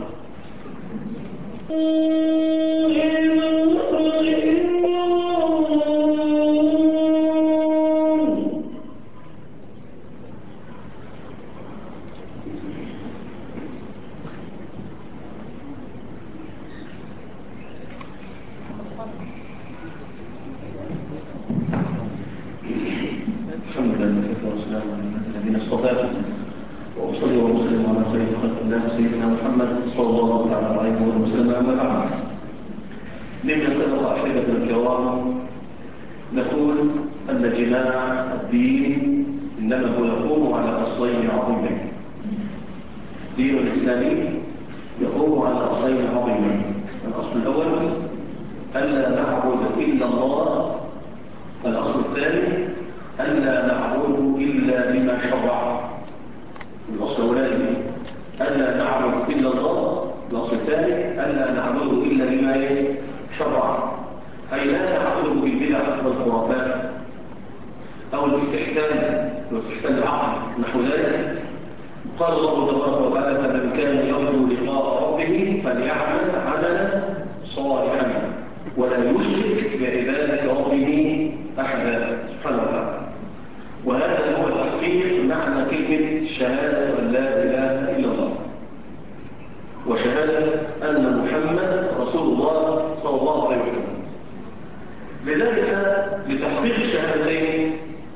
وأصلي وأسلم على خير خلق الله سيدنا محمد صلى الله عليه وسلم. أما بعد، لما سبق أحبة الكرام اجتماع الدين إنما هو يقوم على أصلين عظيمين. الدين الإسلامي يقوم على أصلين عظيمين. الأصل الأول ألا نعبد إلا الله. الأصل الثاني ألا نعبد إلا بما شرع. الأصل الأولاني ألا نعبد إلا الله. الأصل الثاني ألا نعبد إلا بما شرع، أي لا نعبده بالبدع والخرافات أو الاستحسان واستحسان العقل نحو ذلك. قال الله تبارك وتعالى: فمن كان يرجو لقاء ربه فليعمل عملا صالحا ولا يشرك بعبادة ربه أحدا سبحانه وتعالى. وهذا هو تحقيق معنى كلمة شهادة أن لا إله إلا الله وشهادة أن محمد رسول الله صلى الله عليه وسلم. لذلك لتحقيق الشهادتين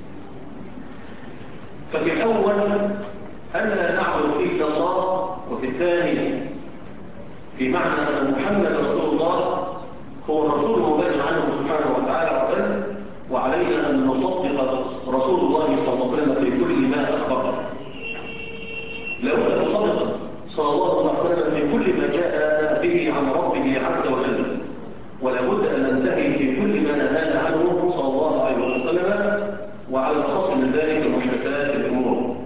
ففي الأول ألا نعبد إلا الله، وفي الثاني في معنى أن محمد رسول الله هو الرسول المبين عنه سبحانه وتعالى وعلينا أن نصدق رسول الله صلى الله عليه وسلم في كل ما أخبر. لابد أن نصدق صلى الله عليه وسلم في كل ما جاء به عن ربه عز وجل، ولابد أن ننتهي في كل ما نهانا عنه صلى الله عليه وسلم، وعلى الخاص من ذلك محدثات الأمور.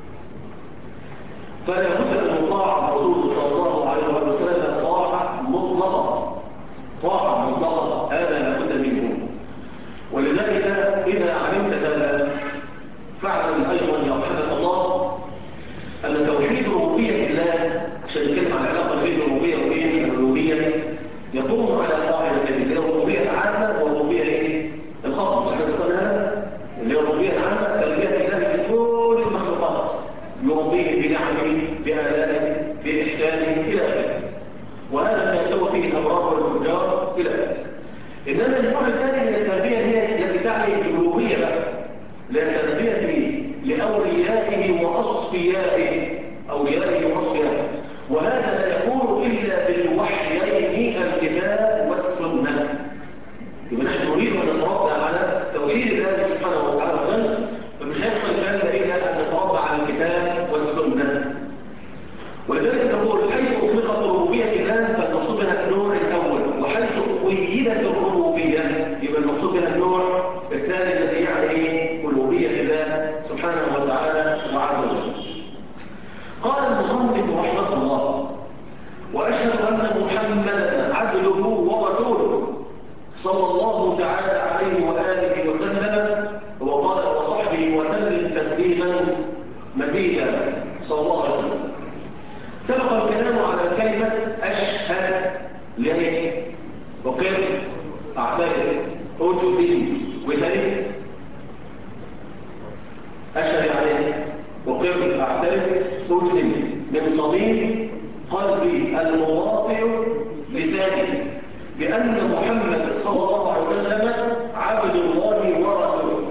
فلا بد أن نطاع الرسول صلى الله عليه وسلم طاعة مطلقة، طاعة مطلقة، هذا لا بد منه. ولذلك إذا علمت هذا فاعلم أيضا يرحمك الله أن توحيد ربوبية الله، عشان نتكلم عن العلاقة بين الربوبية وبين الألوهية، يقوم على قاعدتين، اللي هي الربوبية العامة والربوبية الخاصة. صحيح هذا اللي هي الربوبية العامة، تربية الله لكل المخلوقات، يربيه بنعمه بآلائه بإحسانه إلى آخره، وهذا ما يستوى فيه الأبرار والفجار إلى آخره. إنما النوع الثاني من التربية هي التي تعني الألوهية بقى، لا تربية لأوليائه وأصفيائه، أوليائه وأصفيائه، وهذا لا يكون إلا بالوحيين الكتاب والسنة. يبقى نحن نريد أن نتربى على توحيد الله سبحانه وتعالى، فمش هيحصل الكلام ده إلا أن نتربى على الكتاب والسنة. ولذلك نقول حيث أطلقت ربوبية الله فالمقصود بها النوع الأول، وحيث قيدت الربوبية يبقى المقصود بها النوع الثاني الذي يعني ألوهية الله سبحانه وتعالى وعز وجل. قال المصنف رحمه الله: وأشهد أن محمدا عبده ورسوله صلى الله تعالى عليه وآله وسلم، وقال وصحبه وسلم تسليما مزيدا صلى الله عليه وسلم. سبق الكلام على كلمة أشهد ليه وقر أعترف أجزم وثاني أشهد عليه وقر أعترف أجزم من صميم قلبي المواطئ لساني بأن محمد صلى الله عليه وسلم عبد الله ورسوله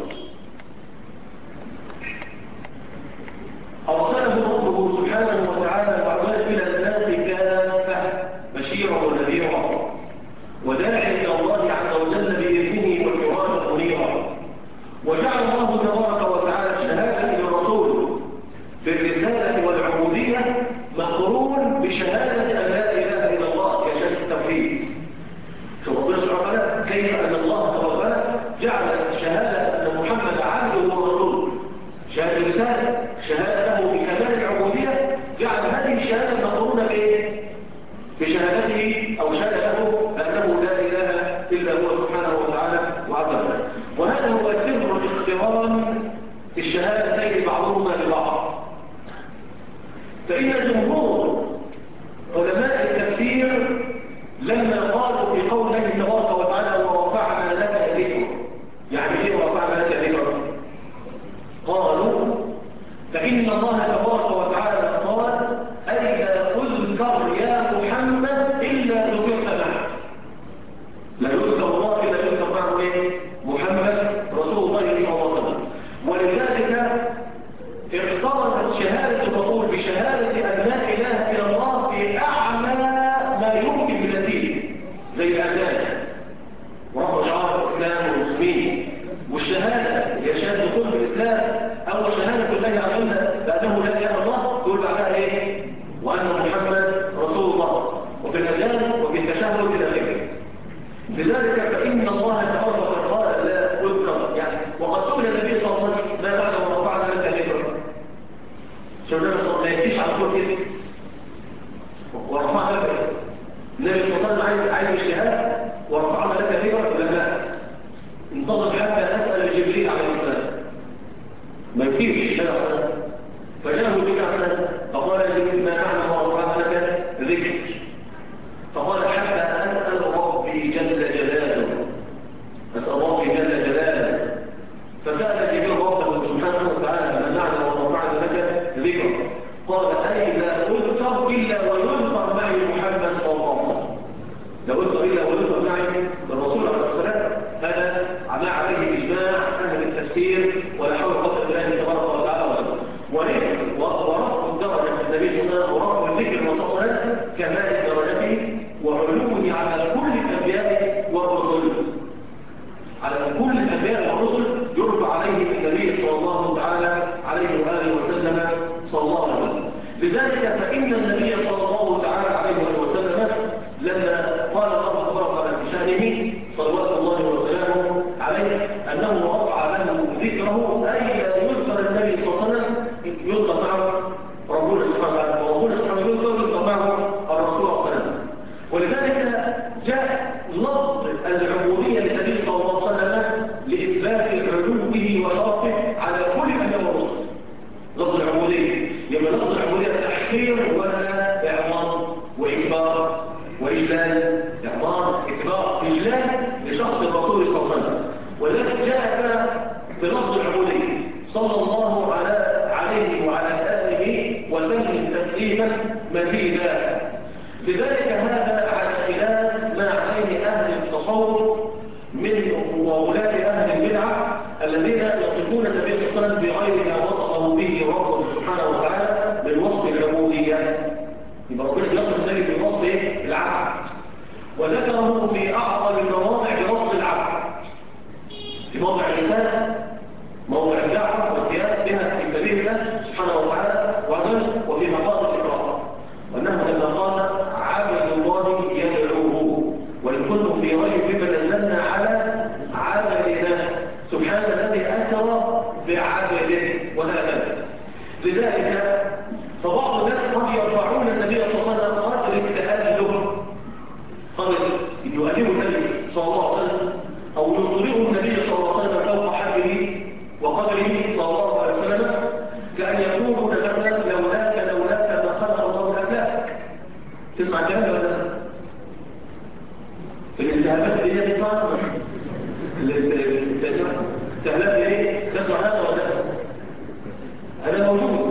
أرسله ربه سبحانه وتعالى وعزل إلى الناس كافة بشيرا ونذيرا وداعيا إلى الله عز وجل بإذنه وسراجا منيرا. وجعل الله تبارك وتعالى الشهادة للرسول بالرسالة والعبودية مقرون بشهادة أن لا إله إلا الله كشهادة التوحيد. شوف ربنا سبحانه وتعالى كيف أن الله تبارك وتعالى جعل شهادة أن محمد عبده ورسوله شهادة رسالة، شهادة له بكمال العبودية، جعل هذه الشهادة مقرونة بشهادته أو شهادة له أنه لا إله إلا هو سبحانه وتعالى وعز وجل. وهذا هو سر اقتران الشهادتين بعضهما ببعض. فإن جمهور علماء التفسير لما قالوا في قول الله تبارك وتعالى ورفعنا لك ذكرك، يعني ايه ورفعنا لك ذكرك؟ قالوا فإن الله تبارك وتعالى قال أي لا أذكر يا محمد إلا ذكرت معه. لا يذكر الله إلا يذكر معه إيه؟ محمد رسول الله صلى الله عليه وسلم. ولذلك اقترنت شهادة الرسول بشهادة أن لا إله إلا الله في أعلى ما يمكن من الدين، زي الأذان ورفع شعار الإسلام والمسلمين، والشهادة هي شهادة دخول في الإسلام أو شهادة الله عز بأنه لا إله إلا الله، تقول بعدها إيه؟ وأن محمد رسول الله، وفي الأذان وفي التشهد إلى آخره. لذلك فإن الله تبارك قال لا أذكر، يعني وقد سئل النبي صلى الله عليه وسلم ما بعد ورفعنا لك ذكرا. شو النبي صلى الله عليه وسلم ما يجيش على طول كده ورفعنا لك، النبي صلى الله عليه وسلم عايز اجتهاد ورفعنا لك ذكرا ولا لا؟ انتظر حتى أسأل جبريل عليه السلام، ما يفيش هذا السلام. فجاءه جبريل عليه السلام فقال جبريل ما معنى ورفعنا لك ذكر؟ فقال حتى أسأل ربي جل جلاله، أسأل ربي جل جلاله. فسأل جبريل ربه سبحانه وتعالى ما معنى ورفعنا لك ذكر؟ قال أي لا أذكر إلا ويذكر معي محمد صلى الله عليه وسلم، لا أذكر إلا ويذكر معي الرسول عليه الصلاة. هذا ما عليه إجماع أهل التفسير، ولا حول ولا قوة إلا بالله تبارك وتعالى. ورفع الدرجة النبي صلى الله عليه وسلم ورفع الذكر الرسول صلى الله عليه وسلم كمال درجته وعلوه على كل الأنبياء والرسل، على كل الأنبياء والرسل يرفع عليه النبي صلى الله تعالى عليه وآله وسلم صلى الله عليه وسلم. لذلك فإن النبي صلى الله تعالى عليه وآله وسلم لما قال الله تبارك وتعالى بشأنه صلوات الله وسلامه عليه أنه رفع له ذكره، أي لا يذكر النبي صلى الله عليه وسلم يذكر معه ربنا سبحانه وتعالى، وربنا سبحانه يذكر معه الرسول صلى الله عليه وسلم. ولذلك جاء لفظ العبودية للنبي صلى الله عليه وسلم لإثبات علوه وشرفه على كل الأنبياء والرسل. لفظ العبودية يبقى لفظ العبودية تحقير ولا إعظام وإكبار وإجلال؟ إعظام، إكبار، إجلال لشخص الرسول صلى الله عليه وسلم. ولذلك جاء بلفظ العبودية صلى الله عليه وعلى آله وسلم تسليما مزيدا. لذلك هذا على خلاف ما عليه أهل التصوف من وولاة أهل البدعة الذين يصفون النبي صلى الله عليه وسلم بغير ما وصفه به ربه سبحانه وتعالى من وصف العبودية. يبقى ربنا يصف النبي بوصف العبد، وذكره في أعظم المواضع بلفظ العبد، في موضع الرسالة، موضع الدعوة والقيام بها في سبيل الله سبحانه وتعالى، وفي مقام الإسراء، وأنه لما قال عبد الله يدعوه وإن كنتم في ريب مما نزلنا على عبدنا سبحان الذي أسرى بعبده، وهكذا. لذلك فبعض الناس قد يرفعون النبي صلى الله عليه وسلم قدر التأله، قدر يؤلهه النبي صلى الله عليه وسلم أو يطلقه النبي صلى الله عليه وسلم فوق حده وقدره صلى الله عليه وسلم، كأن يقولون مثلا لولاك ما خلق الله الأفلاك. تسمع كلام ولا لا؟ في الالتهابات دي تسمع الالتهابات دي تسمع هذا ولا لا؟ هذا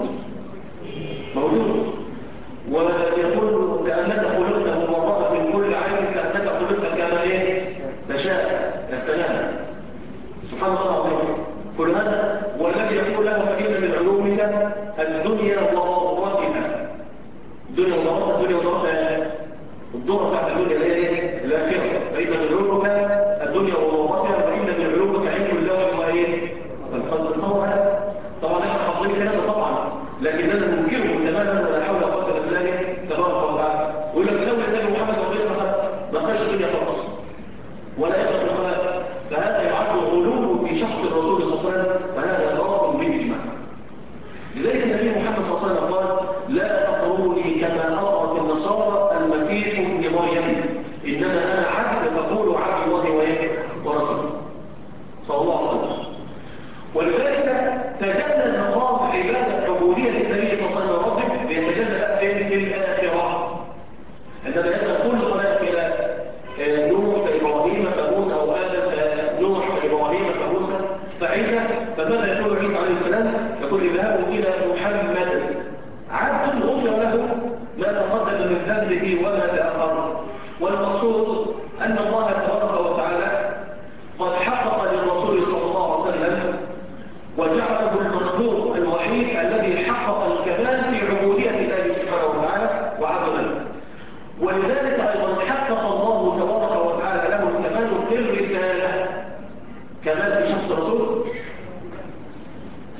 موجود ويقول كأنك خلقت مبرأة من كل عين، كأنك خلقت كما تشاء. يا سلام، سبحان الله العظيم. كل هذا والذي يقول له فإن من علومك الدنيا وضرورتها. الدنيا وضرورتها الدورة بتاعت الدنيا اللي هي الآخرة. فإن من علومك الدنيا وضرورتها، وإن من علومك علم اللوح وإيه القلب. تصور هذا؟ طبعا احنا حافظين كلام طبعا، لكننا ننكره تماما ولا حول ولا قوة الا بالله تبارك وتعالى. يقول لك لو النبي محمد ما خرج الدنيا خالص ولا يخلق الخلق، فهذا يعد غلو في شخص الرسول صلى الله عليه وسلم، فهذا ضرر بالاجماع. لذلك النبي محمد صلى الله عليه وسلم قال لا تطروني كما أطرت النصارى المسيح ابن مريم، إنما أنا عبد فقولوا عبد الله ورسوله صلى الله عليه وسلم. ولذلك تجلى مقام عبادة عبودية النبي صلى الله عليه وسلم ربه ليتجلى في الآخرة، عندما يسأل كل خلائق إلى نوح فإبراهيم فموسى أو آدم نوح فإبراهيم فموسى فعيسى، فماذا يقول عيسى عليه السلام؟ يقول اذهبوا إلى محمد عبد غفر له ما تقدم من ذنبه وما تأخر. والمقصود أن الله تبارك وتعالى قد حقق للرسول صلى الله عليه وسلم وجعله المخلوق الوحيد الذي حقق الكمال في عبودية الله سبحانه وتعالى وعز وجل. ولذلك أيضا حقق الله تبارك وتعالى له الكمال في الرسالة، كمال في شخص الرسول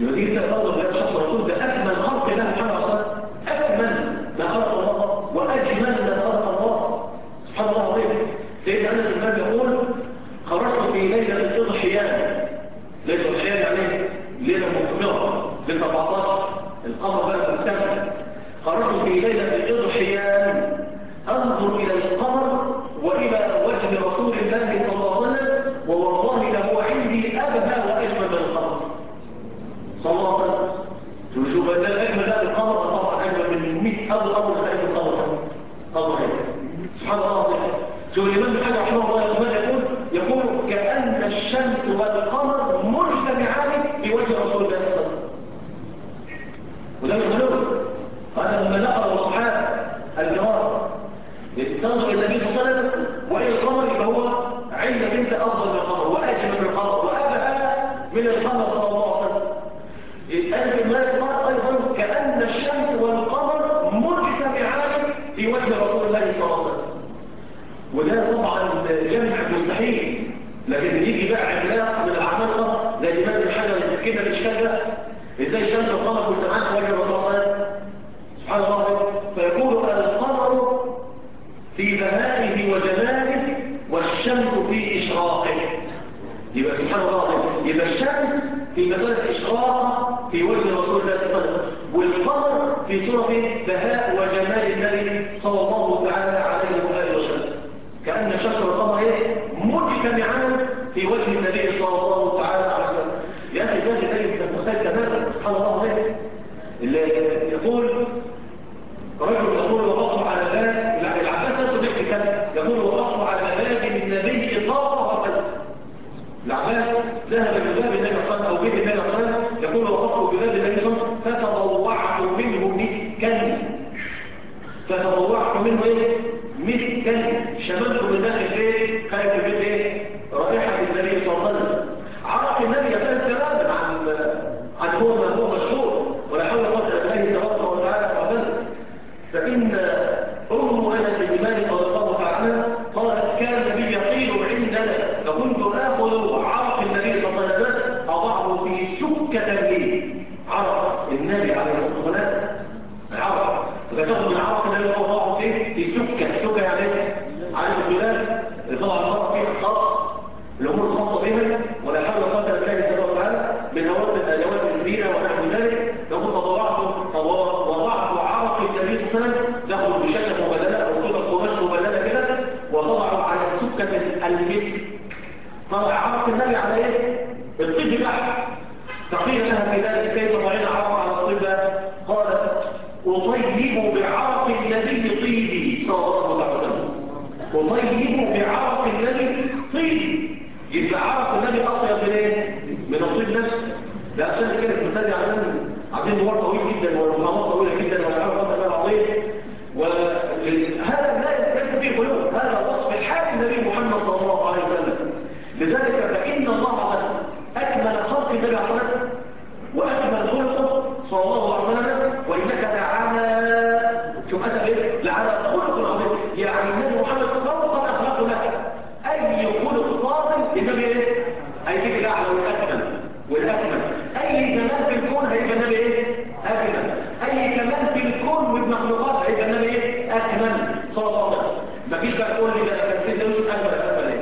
يبقى دي تقدر بها شخص الرسول ده أكمل خلق الله محمد صلى الله عليه وسلم، أكمل ما خلق الله وأجمل ما خلق الله سبحان الله العظيم. سيدنا أنس بن مالك يقول خرجت في ليلة الإضحيان. ليلة الإضحيان يعني ليلة مقمرة ليلة 14 القمر بقى مكتمل. خرجت في ليلة الإضحيان أنظر إلى القمر وإلى وجه رسول الله صلى الله عليه وسلم، ووالله له عندي أبهى وأجمل من القمر صلى الله عليه وسلم. شوف أن الأجمل ده القمر طبعا أجمل من 100 أول خليل القمر. قمر سبحان الله العظيم. شوف الإمام الحاج رحمه الله يقول كأن الشمس والقمر مجتمعان في وجه رسول الله صلى الله عليه وسلم. وده من غلوب هذا لما نقل الصحابة الكرام تنظر إلى النبي صلى الله عليه وسلم وإلى القمر فهو عندك أنت أفضل من القمر وأجمل من القمر وأبهى من القمر صلى الله عليه وسلم. أنس بن مالك أيضا كأن الشمس والقمر مجتمعان في وجه رسول الله صلى الله عليه وسلم. وده طبعا جمع مستحيل، لكن يجي بقى عملاق من العمالقه زي الإمام الحجر كده في الشجره ازاي الشمس والقمر مجتمعان في وجه الرسول صلى الله عليه وسلم سبحان الله. فيقول القمر في بهائه وجماله والشمس في إشراقه. يبقى سبحان الله العظيم، يبقى الشمس في مسألة إشراق في وجه رسول الله صلى الله عليه وسلم، والقمر في صورة بهاء وجمال النبي صلى الله تعالى عليه وآله وسلم. كأن الشمس والقمر مجتمعان في وجه النبي صلى الله تعالى عليه وسلم. يا أخي ذات النبي مختلف تماما سبحان الله العظيم. اللي يقول رجل يقول وقفت على باب العباس يصدق كان يقول وقفت على باب النبي صلى الله عليه وسلم. العباس ذهب لباب النبي صلى الله عليه وسلم او بيت النبي صلى الله عليه وسلم يقول وقفت بباب النبي صلى الله عليه وسلم فتضوعت منه مسكا. فتضوعت منه مسكا شممت من داخل خارج البيت رائحه النبي صلى الله عليه وسلم. عرق النبي يختلف تماما عن هو ما هو مشهور ولا حول ولا قوه الا بالله تبارك وتعالى وبارك. فإن أنس بن مالك رضي الله تعالى عنها قالت كان النبي يقيل عندنا فكنت آخذ عرق النبي صلى الله عليه وسلم أضعه في سكة لي. عرق النبي عليه الصلاة والسلام عرق فتاخذ من عرق النبي أضعه في سكة يعني عارف الدولاب طبعا المرأة فيه خاص الأمور الخاصة بها ولا حول ولا قوة إلا بالله تبارك وتعالى من أوقات الزينة ونحو ذلك. فقلت وضعت عرق النبي صلى الله عليه وسلم تاخذ بشاشة مبللة أو قطعة قماش مبللة كده وتضعه على السكة المسك. طلع عرق النبي على الطب بقى. فقيل لها في ذلك كيف ضعين عرق على الطب؟ قالت أطيب بعرق النبي طيبي صلى الله عليه وسلم. أطيب بعرق النبي طيبي. يبقى عرق النبي أطيب من الطيب نفسه. ده عشان كده المثال عايزين نور طويل جدا والمحاضرات طويله جدا ولا حول ولا قوه الا بالله. وهذا لا ليس فيه قلوب، هذا وصف حال النبي محمد صلى الله عليه وسلم. لذلك فإن الله أكمل خلق النبي عليه الصلاة والسلام وأكمل خلقه صلى الله عليه وسلم وإنك لعلى شوف أتى لعلى خلق عظيم. يعني النبي محمد فوق الأخلاق لك أي خلق فاضل النبي هيجيب الأعلى والأكمل. أي جمال في الكون هيبقى النبي أكمل. أي كمال في الكون والمخلوقات هيبقى النبي أكمل صلى الله عليه وسلم. مفيش بقى تقول لي ده كان سيدنا يوسف أكمل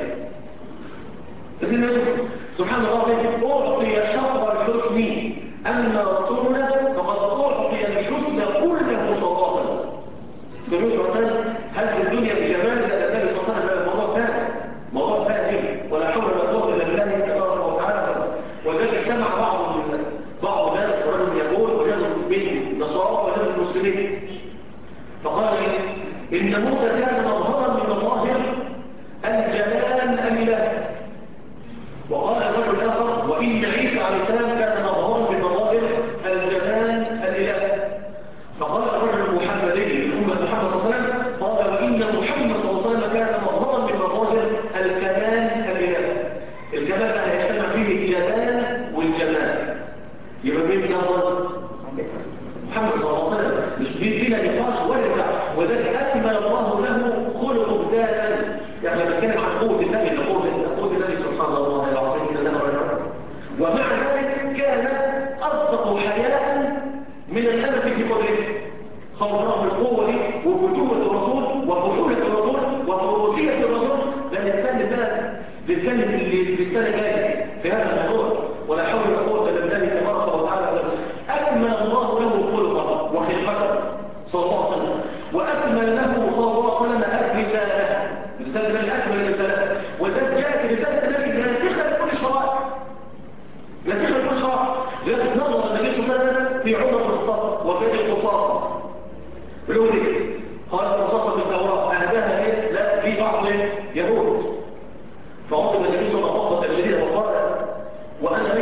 سيدنا يوسف سبحان الله أعطي شطر الحسن أما رسولنا فقد أعطي الحسن كله صلى الله عليه وسلم. سيدنا يوسف صلى الله عليه وسلم هل في الدنيا بجمال النبي صلى الله عليه وسلم؟ موضوع ثاني ولا حول ولا قوة إلا بالله تبارك وتعالى. وذلك سمع بعض الناس ورجل يقول وجدوا من نصارى وجدوا المسلمين فقال إن موسى كان مظهرا من مظاهر الجلال الإله. وقال الرجل الآخر وإن عيسى عليه السلام كان مظهرا من مظاهر الجلال الإله. فقال الرجل المحمدي من أمة محمد صلى الله عليه وسلم قال وإن محمد صلى الله عليه وسلم كان مظهرا من مظاهر الكمال الإله. الكمال بقى يجتمع فيه الجلال والجمال. يبقى مين أفضل؟ محمد صلى الله عليه وسلم. مش بلا نقاش ولا نزاع. وذلك أكمل الله له خلق ذاتا. يعني لما نتكلم عن قوة النبي قوة النبي سبحان الله العظيم إن له رجل. ومع ذلك كان أصدق من الأمة في قدره. صورناه القوة دي وفتوة الرسول وفحولة الرسول وفروسية الرسول. ده نتكلم بقى اللي السنة جاية في هذا الموضوع. ولا حول ولا قوة إلا بالله تبارك وتعالى. أكمل الله له خلقه وخلقته صلى الله عليه وسلم، وأكمل له صلى الله عليه وسلم رسالة النبي أكمل الرسالة. وذلك جاءت رسالة النبي ناسخة لكل الشرائع، ناسخة لكل الشرائع. لذلك نظر النبي صلى الله عليه وسلم في عمر بن الخطاب وفي القصاصة بيقول لي قال القصاصة في التوراة أهداها إيه؟ لا في بعض يهود. فغضب النبي صلى الله عليه وسلم شديدا وقال وأنا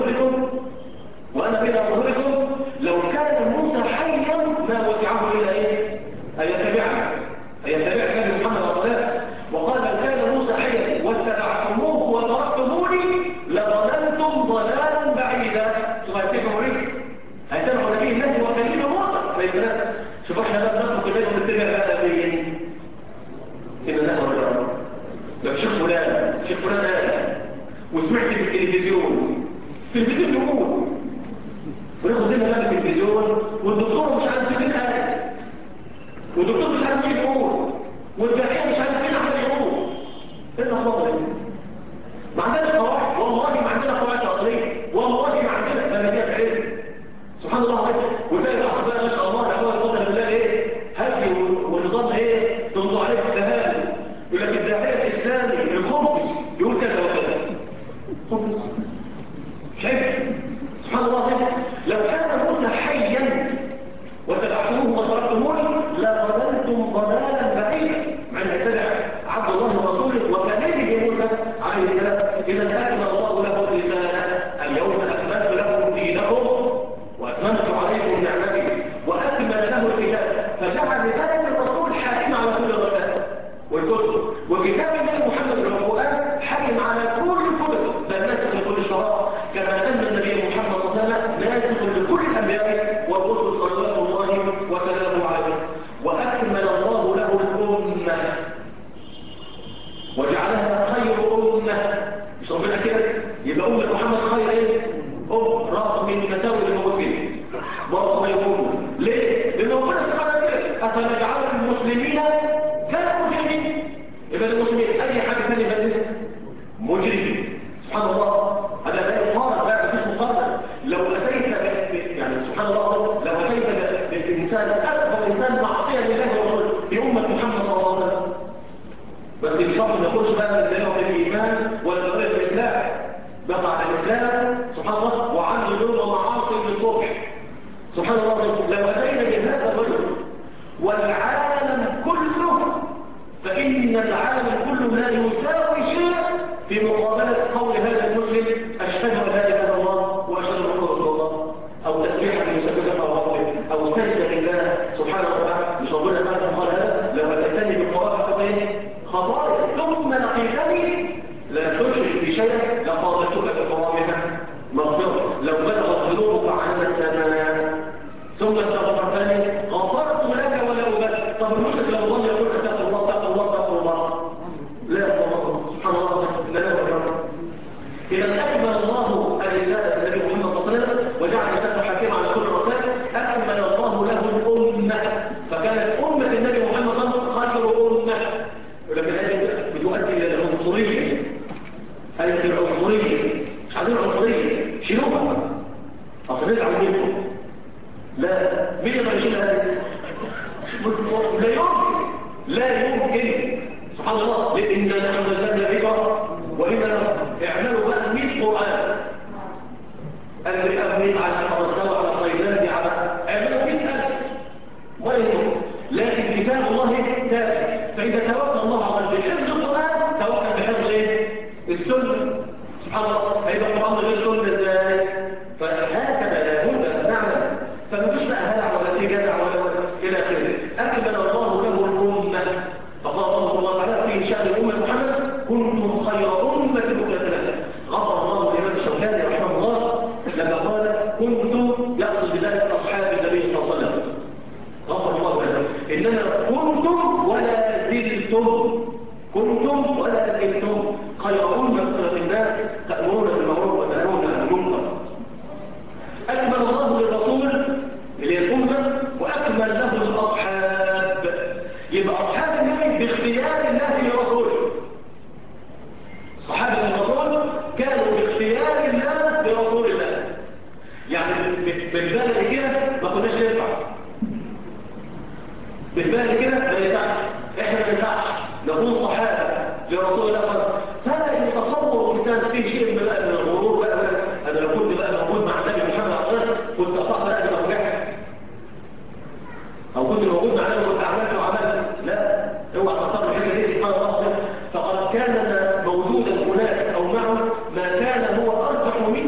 بين أظهركم لو كان موسى حيا ما وسعه إلا إيه؟ أن يتبع كان محمد عليه الصلاة. وقال لو كان موسى حيا واتبعتموه وتركتموني لظلمتم ضلالا بعيدا. شوف هيتبعوا إيه؟ هيتبعوا نبي الله وكليم موسى عليه السلام. شوف احنا بس نترك البيت ونتبع بقى مين؟ إن الله رجل لو شيخ فلان قال وسمعت في التلفزيون يقول وناخد لنا بقى في التلفزيون والدكتور مش عارف مين قال والدكتور مش عارف مين يقول والداعية مش عارف مين عمال يقول. ايه الأخبار دي؟ ما عندناش قواعد، والله ما عندنا قواعد أصلية، والله ما عندنا بلدية بعلم. سبحان الله عليك. وتلاقي الأخ بقى ما شاء الله لا قوة إلا بالله ايه؟ هدي ونظام ايه؟ تنظر عليه التهاب. يقول لك الداعية الإسلامي القنفس يقول كذا وكذا. قنفس مش عيب. سبحان الله عليك. لو كان موسى حيا وتبعتموه وتركتموني لضللتم ضلالا بعيدا. معنى يتبع عبد الله ورسوله وكلمه موسى عليه السلام. إذا أكمل الله له الرسالة اليوم أكملت لكم دينكم وأتممت عليكم نعمتي وأكمل له الكتاب. فجعل رسالة الرسول حاكمة على كل الرسائل والكتب، وكتاب النبي محمد القرآن حاكم على كل الكتب بل ناسخ لكل الشرائع، كما أن النبي محمد صلى الله عليه وسلم ناسخ لكل الأنبياء والرسل صلوات الله وسلامه عليه. وأكمل الله له الأمة وجعلها خير أمة. مش ربنا كده يبقى أمة محمد خير ايه؟ رغم من مساوئ الموت فيه برضه خير أمة. ليه؟ لأن ربنا سبحانه كده أفنجعل المسلمين كالمجرمين. يبقى المسلمين أي حاجة ثانية بدل مجرمين. سبحان الله. هذا لا يقارن بقى مفيش مقارنة. لو أتيت يعني سبحان الله لو أتيت بالإنسان أكبر إنسان معصية لله ورسوله في أمة محمد صلى الله عليه وسلم، بس الشرط ما يخش بقى من الإيمان ولا طريق الإسلام، بقى على الإسلام سبحان الله وعنده ذنوب ومعاصي للصبح. سبحان الله. لو أتينا بهذا الرجل والعالم كله فإن العالم كله لا يساوي شيء في مقابلة قول هذا المسلم أشهد أن لا إله إلا الله وأشهد أن محمدا رسول الله، أو تسبيحة يسبحها ربه، أو سجدة لله سبحانه وتعالى. مش ربنا قال هذا لو أتيتني بالقرآن خطايا ثم لقيتني لا تشرك بشيء لقاضيتك بقرابها مغفرة. لو بلغت ذنوبك عن السماء ثم استغفرتني غفرت لك ولا أبالي. طب المشرك لو ظل يقول استغفر الله استغفر الله استغفر الله لا الله سبحان الله لا غفر. إذا أكمل الله الرسالة النبي محمد صلى الله عليه وسلم وجعل رسالته حاكمة على كل الرسائل. أكمل الله له الأمة فكانت أمة النبي محمد صلى الله عليه وسلم خير أمة. ولكن هذه بتؤدي إلى العنصرية. هذه العنصرية مش عايزين عنصرية شيلوها أصل نزعل منكم. لا مين يقدر يشيل هذه؟ لا يمكن سبحان الله. لأن نحن نزلنا ذكر وإننا اعملوا بقى 100 قرآن أمري على حرسة على طيلان على اعملوا 100,000 وإنه لكن كتاب الله ثابت. فإذا توكل الله عز وجل بحفظ القرآن توكل بحفظ السنة. سبحان الله. هيبقى القرآن غير سنة ازاي؟ فهكذا لابد أن نعلم. فمفيش بقى هلع ولا في جزع ولا إلى آخره. أكمل الله له الأمة. فقال الله تعالى في شأن أمة محمد كنتم خير أمة أخرجت. غفر الله لمن الشوكاني رحمه الله لما قال كنتم يقصد بذلك أصحاب النبي صلى الله عليه وسلم. غفر الله له. إنما كنتم ولا زلتم. كنتم ولا زلتم خير أمة أخرجت الناس تأمرون بالمعروف وتنهون عن المنكر. أكمل الله للرسول اللي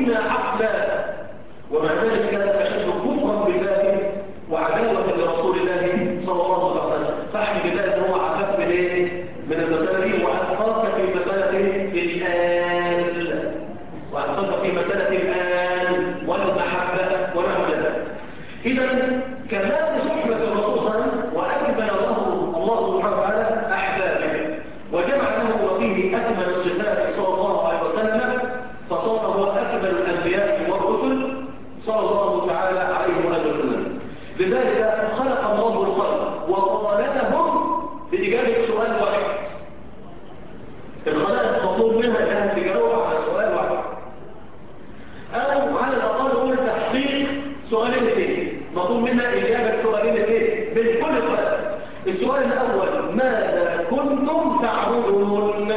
منا عقلا، ومع ذلك كان أشد كفرا بالله وعداوة لرسول الله صلى الله عليه وسلم. فاحمد الله أنه هو عفاك من إيه؟ من المسألة دي، وأتقاك في مسألة الآن، وأتقاك في مسألة الآن والمحبة ونحو ذلك. إذا كمال صحبة الرسول صلى الله عليه وسلم وأكمل له الله سبحانه وتعالى أحبابه، وجمع له وفيه أكمل الصفات صلى الله عليه وسلم، فصار هو أكمل الأنبياء والرسل صلى الله تعالى عليه وآله وسلم. لذلك خلق الله الخلق وطالبهم بإجابة سؤال واحد. الخلائق مطلوب منها أنها تجاوب على سؤال واحد، أو على الأقل نقول تحقيق سؤالين اثنين، مطلوب منها إجابة سؤالين اثنين من كل الخلق. السؤال الأول: ماذا كنتم تعبدون؟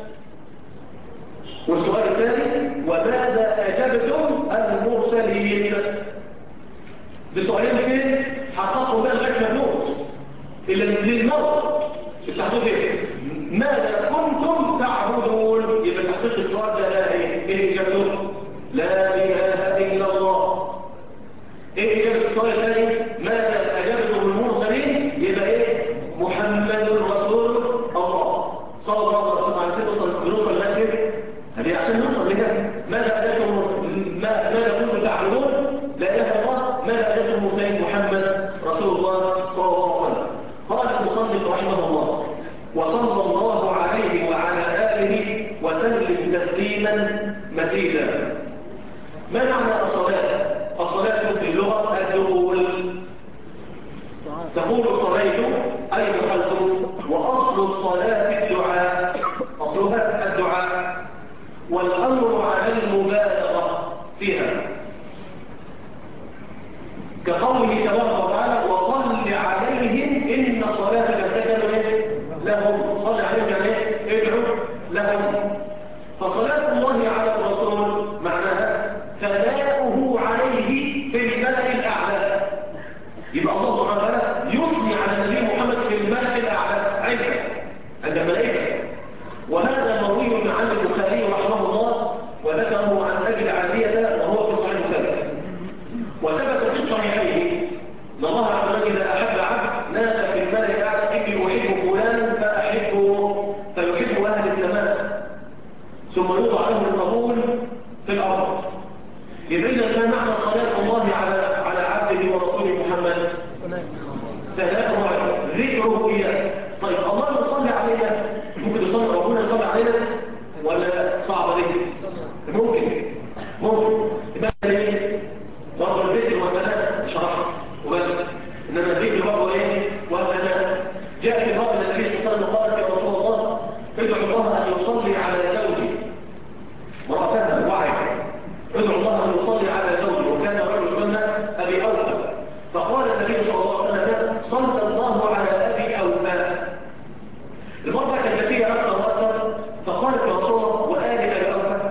والسؤال الثاني: وماذا أجبتم المرسلين؟ بسؤالين اثنين حققوا بقى لغاية ما نموت للموت. التحقيق ايه؟ ماذا كنتم تعبدون؟ يبقى تحقيق السؤال ده لا ايه اجابته؟ لا اله الا الله. ايه اجابه السؤال الثاني؟ ماذا اجابتم المرسلين؟ يبقى ايه؟ محمد رسول الله صلى الله عليه وسلم. بنوصل لكن هذه عشان نوصل لها. ماذا اجابتم؟ ماذا كنتم تعبدون؟ لا اله الا الله. ماذا اجابتم المرسلين؟ محمد رسول الله صلى الله عليه وسلم. قال المصنف رحمه الله: وصلى الله عليه وعلى آله وسلم تسليما مزيدا. ما معنى الصلاة؟ الصلاة في اللغة الدخول. تقول صليت أي دخلت، وأصل الصلاة الدعاء، أصلها الدعاء، والأمر على المبالغة فيها، كقوله تبارك وتعالى: وصل عليهم إن صلاتك سكن لهم. صل عليهم يعني ادعوا لهم. فصلاة الله على الرسول معناها ثناؤه عليه في الملأ الأعلى. يبقى الله سبحانه وتعالى يثني على النبي محمد في الملأ الأعلى عند الملائكة. وهذا مروي عن البخاري رحمه الله، وذكره عن أبي العالية وهو في صحيح البخاري. وثبت في الصحيحين ان الله عز وجل اذا احب عبد نادى في الملأ الاعلى: اني احب فلانا فاحبه، فيحب اهل السماء، ثم يوضع له القبول في الارض. يبقى اذا ما معنى صلاه الله على عبده ورسوله محمد؟ ثناؤه عليه، ذكره اياه. طيب الله يصلي علينا، ممكن يصلي ربنا يصلي علينا ولا صعبه دي؟ ممكن يبقى ايه؟ برضه الذكر والثناء شرح وبس، انما الذكر برضه ايه؟ والثناء. جاء في بعض النبي صلى الله عليه وسلم قال: يا رسول الله ادعو الله ان يصلي على زوجي. مرأتها وعي: ادعو الله ان يصلي على زوجي. وكان رجل يسمى ابي اوفى، فقال النبي صلى الله عليه وسلم: صلى الله على ابي اوفى. المرأة كانت فيها اكثر واكثر، فقالت: يا رسول الله وآل ابي اوفى؟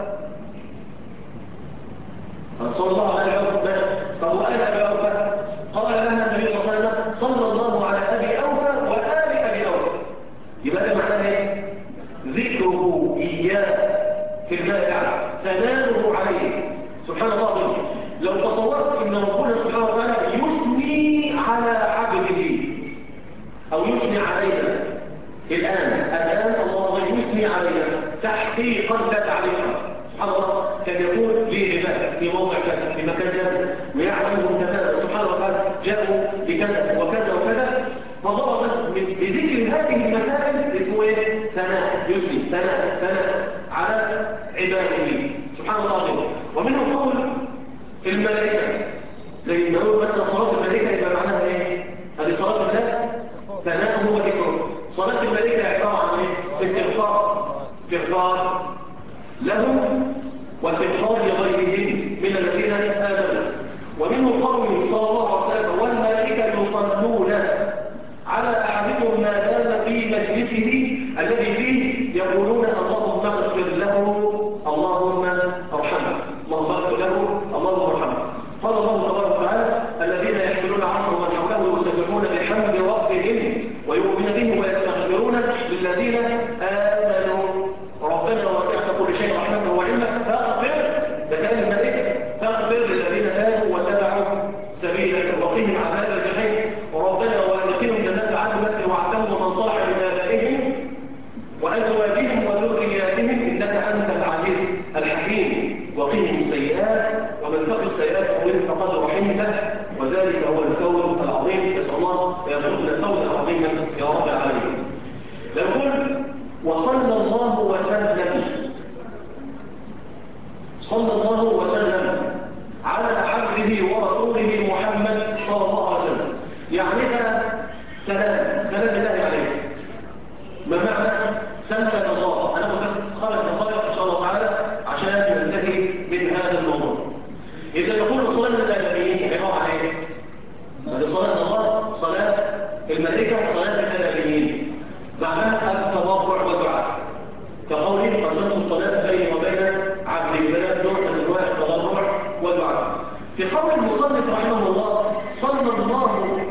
صلى الله عليه وسلم. فهو آل أبي أوفى؟ قال لها النبي صلى الله عليه وسلم: صلى الله على أبي أوفى وآل أبي أوفى. يبقى ده معناه ايه؟ ذكره إياه في الملأ الأعلى، ثناؤه عليه. سبحان الله. لو تصورت ان ربنا سبحانه وتعالى يثني على عبده او يثني علينا الان الله يثني علينا تحقيقا لا تعليقا. سبحان الله. كان يقول لي عباد في موضع كذا في مكان كذا ويعلمهم تماما سبحانه وتعالى جاءوا لكذا وكذا وكذا، فضرب بذكر هذه المسائل اسمه ايه؟ ثناء. يثني ثناء على عباده سبحان الله. ومنهم قول الملائكه، زي ما نقول مثلا صلاه الملائكه يبقى معناها ايه؟ هذه صلاه الله ثناء هو ذكره. صلاه الملائكه عباره عن ايه؟ استغفار لهم واستغفار لغيرهم من الذين آمنوا. ومنه قوله صلى الله عليه وسلم: والملائكة يصلون على أحدكم ما دام في مجلسه الذي فيه يقولون اللهم اغفر له اللهم ارحمه، اللهم اغفر له اللهم ارحمه. قال الله تبارك وتعالى: الذين يحملون عرش ومن حوله يسبحون بحمد ربهم ويؤمنون به ويستغفرون للذين آمنوا ربنا وسعت كل شيء رحمة وعلما فاغفر. ده كلام الملائكة السيئات، ومن تقي السيئات فقد رحمته، وذلك هو الفوز العظيم. نسأل الله أن يرزقنا فوزا عظيما يا رب العالمين. نقول وصلى الله وسلم، صلى الله وسلم على عبده ورسوله محمد صلى الله عليه وسلم. يعني سلام الله عليه. ما معنى سلم الله؟ أنا بس 5 دقائق إن شاء الله تعالى عشان ننتهي من هذا الموضوع. إذا نقول صلاة الآدميين عبارة عن إيه؟ هذه صلاة الله، صلاة الملائكة، صلاة الآدميين، معناها التضرع والدعاء، كقوله قسمت الصلاة بيني وبين عبدي، بلاد نوع من أنواع التضرع والدعاء. في قول المصنف رحمه الله صلى الله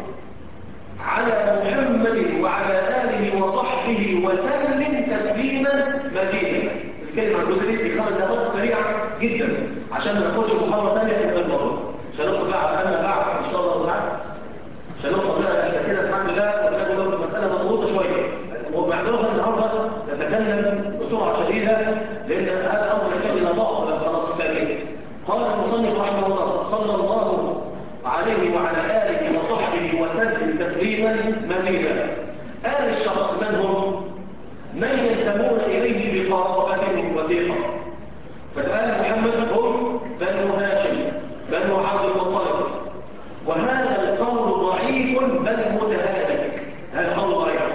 على محمد وعلى آله وصحبه وسلم تسليما مزيدا. نتكلم عن الجزء في 5 دقائق سريعة جدا عشان ما نخش محاضرة ثانية في هذا الموضوع. مش هنوصل بقى على أنا بعد إن شاء الله تعالى. مش هنوصل بقى إلى كده الحمد لله، وسألوا المسألة مضغوطة شوية. ومعذرة النهارده نتكلم بسرعة شديدة لأن هذا أمر يحتاج إلى ضغط خلاص كامل. قال المصنف رحمه الله صلى الله عليه وعلى آله وصحبه وسلم تسليما مزيدا. آل الشخص من هم؟ من ينتمون إليه بقرابة وثيقة. فالآل محمد هم بنو هاشم بنو عبد المطلب، وهذا القول ضعيف بل متهالك. هذا القول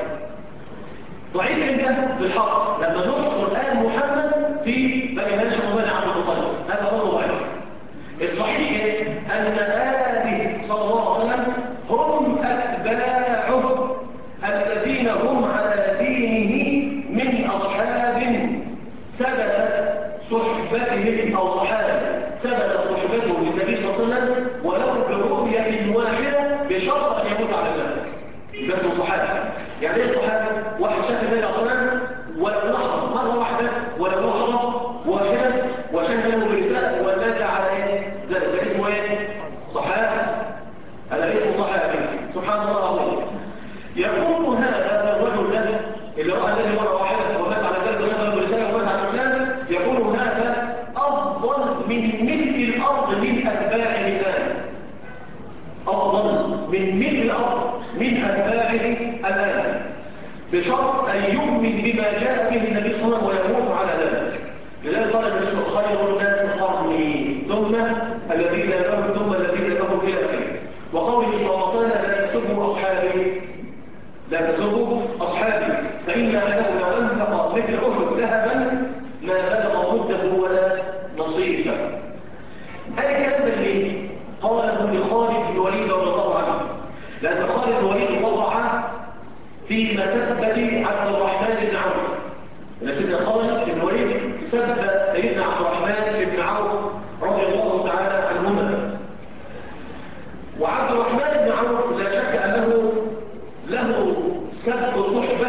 ضعيف عندنا في الحصر لما نذكر آل محمد في بني هاشم وبني عبد المطلب، هذا قول ضعيف. الصحيح أن آله صلى الله عليه وسلم هم أتباعه الذين هم على دينه من أصحاب ثبتت صحبتهم أو صحابة ثبتت صحبتهم للنبي صلى الله عليه وسلم ولو برؤية واحدة بشرط أن يموت على ذلك. ده اسمه صحابة. يعني ايه صحابة؟ واحد شاف النبي صلى الله عليه وسلم ولو لحظة مرة واحدة ولو لحظة واحدة وشهد له برسالة ومات على ايه؟ ذلك اسمه ايه؟ صحابة. هذا اسمه صحابي. سبحان الله العظيم. يقول هذا الرجل ده اللي رأى النبي مرة واحدة ومات على ذلك وشهد له برسالة ومات على الإسلام، يقول هذا أفضل من ملء الأرض من أتباع الآن. أفضل من ملء الأرض من أتباعه الآن، بشرط أن يؤمن بما جاء به النبي صلى الله عليه وسلم ويموت على ذلك. لذلك قال النبي صلى الله عليه وسلم خير الناس قرني ثم الذين يلونهم ثم الذين يلونهم إلى آخره. وقوله صلى الله عليه وسلم لا تسبوا أصحابي، لا تسبوا أصحابي فإن أحدهم لو أنفق مثل أحد ذهبا ما بلغ مده ولا نصيفا. هذا كلام ليه؟ قاله لخالد بن الوليد رضي الله عنه، لأن خالد بن الوليد وضع في مسبة عبد الرحمن بن عوف. إن سيدنا خالد بن الوليد سب سيدنا عبد الرحمن بن عوف رضي الله تعالى عنهما. وعبد الرحمن بن عوف لا شك أنه له سب صحبة،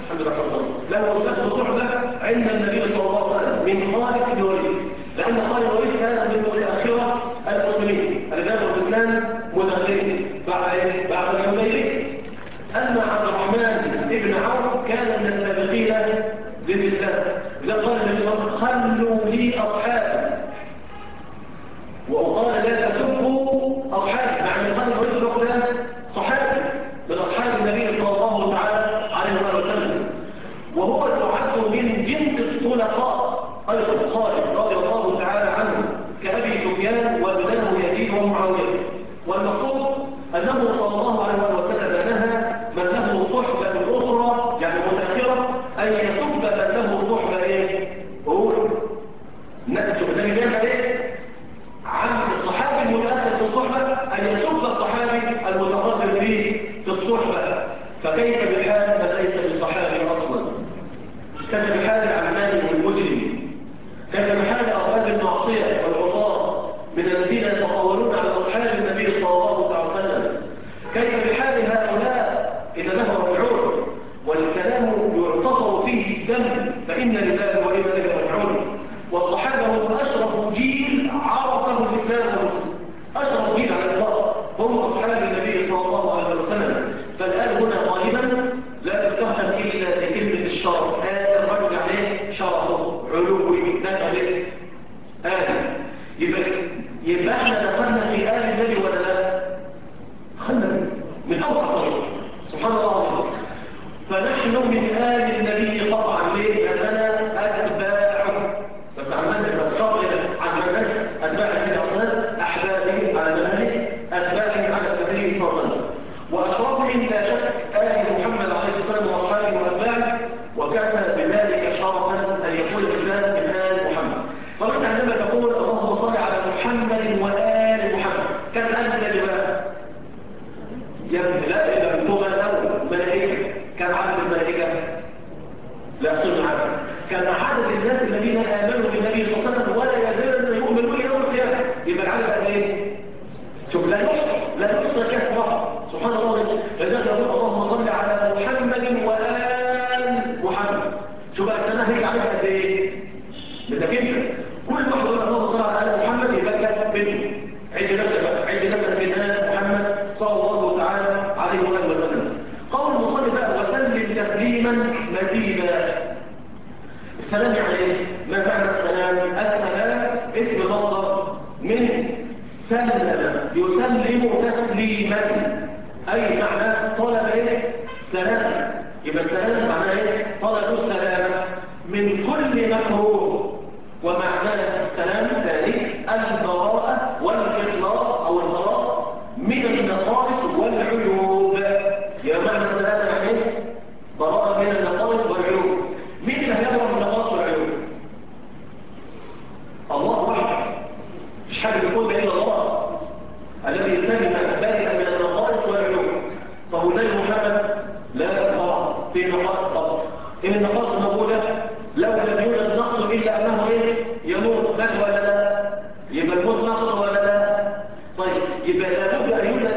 له سب صحبة عند النبي صلى الله عليه وسلم من خالد بن الوليد، لأن خالد بن الوليد كان من متأخرة المسلمين الذين دخلوا الإسلام متأخرين بعد الحديبية. أما عبد الرحمن بن عوف كان من السابقين للإسلام. إذا قال النبي صلى الله عليه وسلم خلوا لي أصحابي، وقال لا تسبوا أصحابي، مع أن خالد بن الوليد كان صحابي من أصحاب النبي صلى الله تعالى عليه وسلم، وهو يعد من جنس الطلقاء أيضا خالد رضي الله تعالى عنه كأبي سفيان وابنه يزيد ومعاوية. والمقصود أنه صلى الله عليه وسلم نهى من له صحبة أخرى يعني متأخرة أن يسب من له صحبة إيه؟ قول نكتب النبي جاء إيه؟ عن الصحابي المتأخر في الصحبة أن يسب الصحابي المتقدم فيه في الصحبة. فكيف بحال من ليس بصحابي أصلا؟ كيف بحال العلمان والمجرم؟ كيف بحال أرباب المعصية والعصاة من الذين يتطاولون على أصحاب النبي صلى الله عليه وسلم؟ كيف بحال هؤلاء إن لهم رجعون والكلام يعتصر فيه الدم فإن لله وإنا إليه راجعون. والصحابة هم أشرف جيل عرفه الإسلام والمسلمين، أشرف جيل على الإطلاق هم أصحاب النبي صلى الله عليه وسلم. فالآن هنا غالبا لا تستخدم إلا لكلمة الشرف. هذا الرجل عليه شرفه علوي نسبه يبقى يبقى احنا دخلنا في آل النبي ولا لا؟ دخلنا من أول طريق سبحان الله العظيم. فنحن من آل النبي قطعا. ليه؟ لأننا أتباعه، بس عن منهج شرعي، عن منهج أتباع النبي أصلا، أحبابه على منهج أتباعه على النبي صلى الله عليه وسلم، وأشرفهم لا شك آل محمد عليه الصلاة والسلام وأصحابه وأتباعه، وكان بذلك شرفا أن يكون الإسلام من آل محمد. طبعا عندما تقول اللهم صل على محمد وآل محمد، كان آل النبي بقى لا إلا اللغة الأول ملائكة. كان عدد الملائكة لا صنع عدد، كان عدد الناس الذين آمنوا بالنبي صلى الله عليه وسلم ولا يزالون يؤمنون يوم القيامة. يبقى العدد قد ايه؟ شوف لا يحصى كثرة سبحان الله. لذلك يقول اللهم صل على محمد وآل محمد. شوف بقى السنة هيجي عليك قد ايه؟ بدك انت كل واحد يقول اللهم صل على آل محمد يبقى منه. عد نفسك من آل محمد صلى الله تعالى عليه وآله وسلم. قول المصلي بقى وسلم تسليما مزيدا. السلام يعني ايه؟ ما معنى السلام؟ السلام اسم مصدر من سلم يسلم تسليما، اي معنى طلب ايه؟ سلام. يبقى السلام معناه ايه؟ طلب السلامه من كل مكروه. ومعنى السلام ثاني البراءه والاخلاص او الخلاص من النقائص والعيوب. يا معنى السلام يعني ايه؟ براءه من النقائص والعيوب. مين اللي هيبرأ من النقائص والعيوب؟ الله وحده، مش حاجه بيقول الا الله الذي سلم بارئا من النقائص والعيوب. طب والنبي محمد لا طبعا في نقائص طبعا. ايه النقائص الموجوده؟ لو لم يولد نقص الا انه ايه؟ يموت. مات ولا لا؟ يبقى الموت نقص ولا لا؟ طيب يبقى لابد ان يولد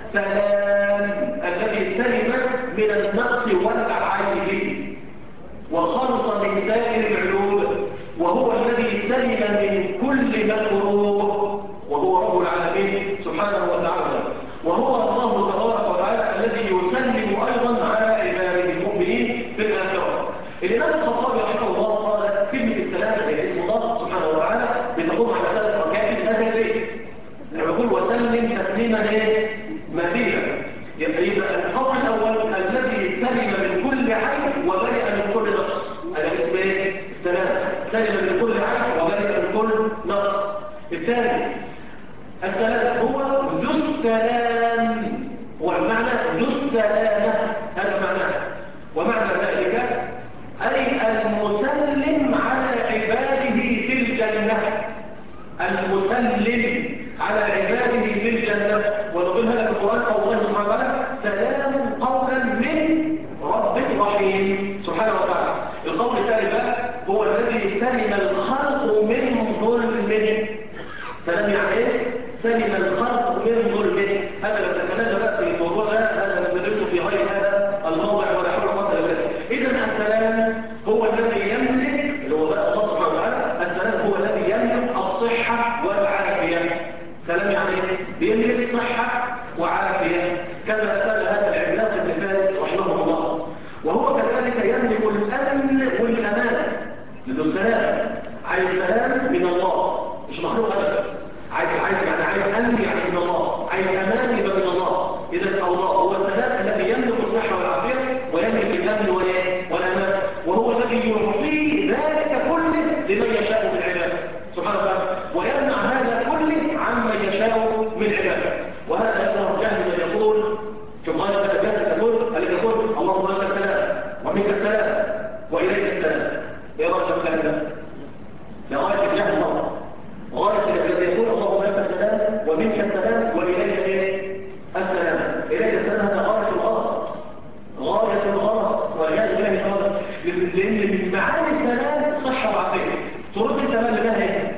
السلام الذي سلم من النقص والعيب وخلص من سائر العيوب، وهو الذي سلم من كل مكروه، وهو رب العالمين سبحانه وتعالى. وهو الله تبارك وتعالى الذي يسلم ايضا على عباده المؤمنين في الاخره. الامام الخطابي رحمه الله قال كلمه السلام هي اسم الله سبحانه وتعالى بتقوم على ثلاث ركائز اساسيه. يقول وسلم تسليما مزيدا. يبقى القول الاول الذي سلم من كل عيب وبرئ من كل نقص، هذا اسمه ايه؟ السلام. سلم من كل عيب وبرئ من كل نقص. الثاني السلام هو ذو السلام، والمعنى ذو السلامه، هذا معناه. ومعنى ذلك اي المسلم على عباده في الجنه، المسلم على عباده في الجنة. ونقول هذا في القرآن قول الله سبحانه وتعالى سلام قولا من رب رحيم سبحانه وتعالى. القول الثالث هو الذي سلم الخلق من ظلمه. سلام يعني ايه؟ سلم الخلق من ظلمه. هذا لو تكلمنا بقى في الموضوع ده هذا ندرسه في غير هذا الموضع ولا حول ولا قوة الا بالله. اذا السلام هو الذي يملك، اللي هو بقى الله سبحانه وتعالى، السلام هو الذي يملك الصحة والعافية. سلام يعني بيملك صحة وعافية، كما قال هذا العملاق ابن فارس رحمه الله. وهو كذلك يملك الأمن والأمان، لأنه السلام عايز سلام من الله مش مخلوق أبدا. عايز أمن يعني من الله، عايز أمان يبقى من الله. إذا الله هو السلام الذي يملك الصحة والعافية ويملك الأمن والأمان، وهو الذي يعطيه ذلك كله لمن يشاء من عباده سبحانه وتعالى، ويمنع هذا كله عمن يشاء من عباده. وهذا يظهر جاهزا يقول في غاية الأجابة يقول اللهم أنت السلام ومنك السلام وإليك السلام. إيه رأيك الكلام ده؟ لغاية الجهل الله، غاية الذي يقول اللهم أنت السلام ومنك السلام وإليك السلام. إليك السلام هذا غاية الغلط، غاية الغلط والعياذ بالله غلط. لأن من معاني السلام صحة وعافية. ترد انت بقى اللي ده ايه؟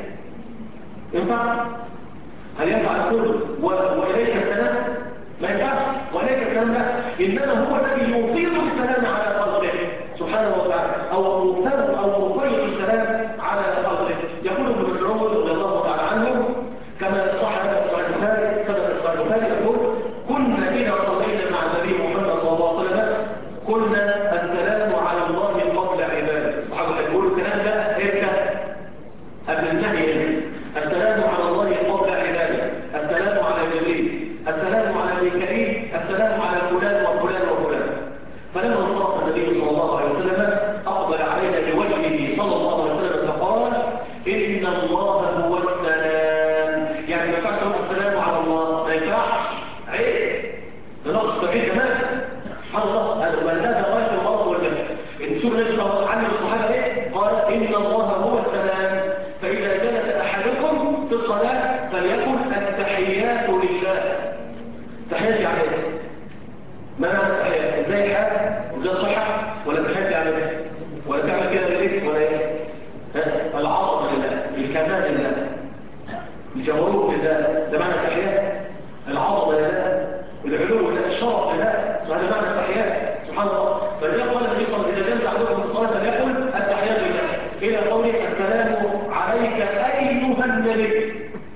ينفع؟ هل ينفع نقول وإليك السلام؟ ما ينفعش. وإليك السلام لا، إنما هو الذي يفيض السلام على خلقه سبحانه وتعالى، أو يفيض السلام على خلقه. يقول ابن مسعود رضي الله تعالى عنه كما صح هذا في صحيح البخاري، سبب صحيح البخاري يقول كنا إذا صلينا مع النبي محمد صلى الله عليه وسلم قلنا السلام على الله قبل عباده. الصحابة يقولوا الكلام ده امتى؟ قبل النهي. السلام على الله يعني ما ينفعش تقول السلام على الله، ما ينفعش، عيب، ده نقص كبير كمان. سبحان الله، هذا غاية الغضب والجهل. شوف النبي صلى الله عليه وسلم علم الصحابة ايه؟ قال إن الله هو السلام، فإذا جلس أحدكم في الصلاة فليقل التحيات لله. تحيات يعني ايه؟ ما معنى التحيات؟ ازاي حال؟ ازاي صحة؟ ولا التحيات يعني ايه؟ ولا تعمل كده ليه؟ ولا ايه؟ العظمة لله، الكمال لله، الجبروت لله، ده معنى التحيات. العظمة لله، العلو لله، الشرف لله، هذا معنى التحيات. سبحان الله. فلذلك قال النبي صلى الله عليه وسلم إذا جلس أحدكم في الصلاة فليقل التحيات لله إلى قوله السلام عليك أيها النبي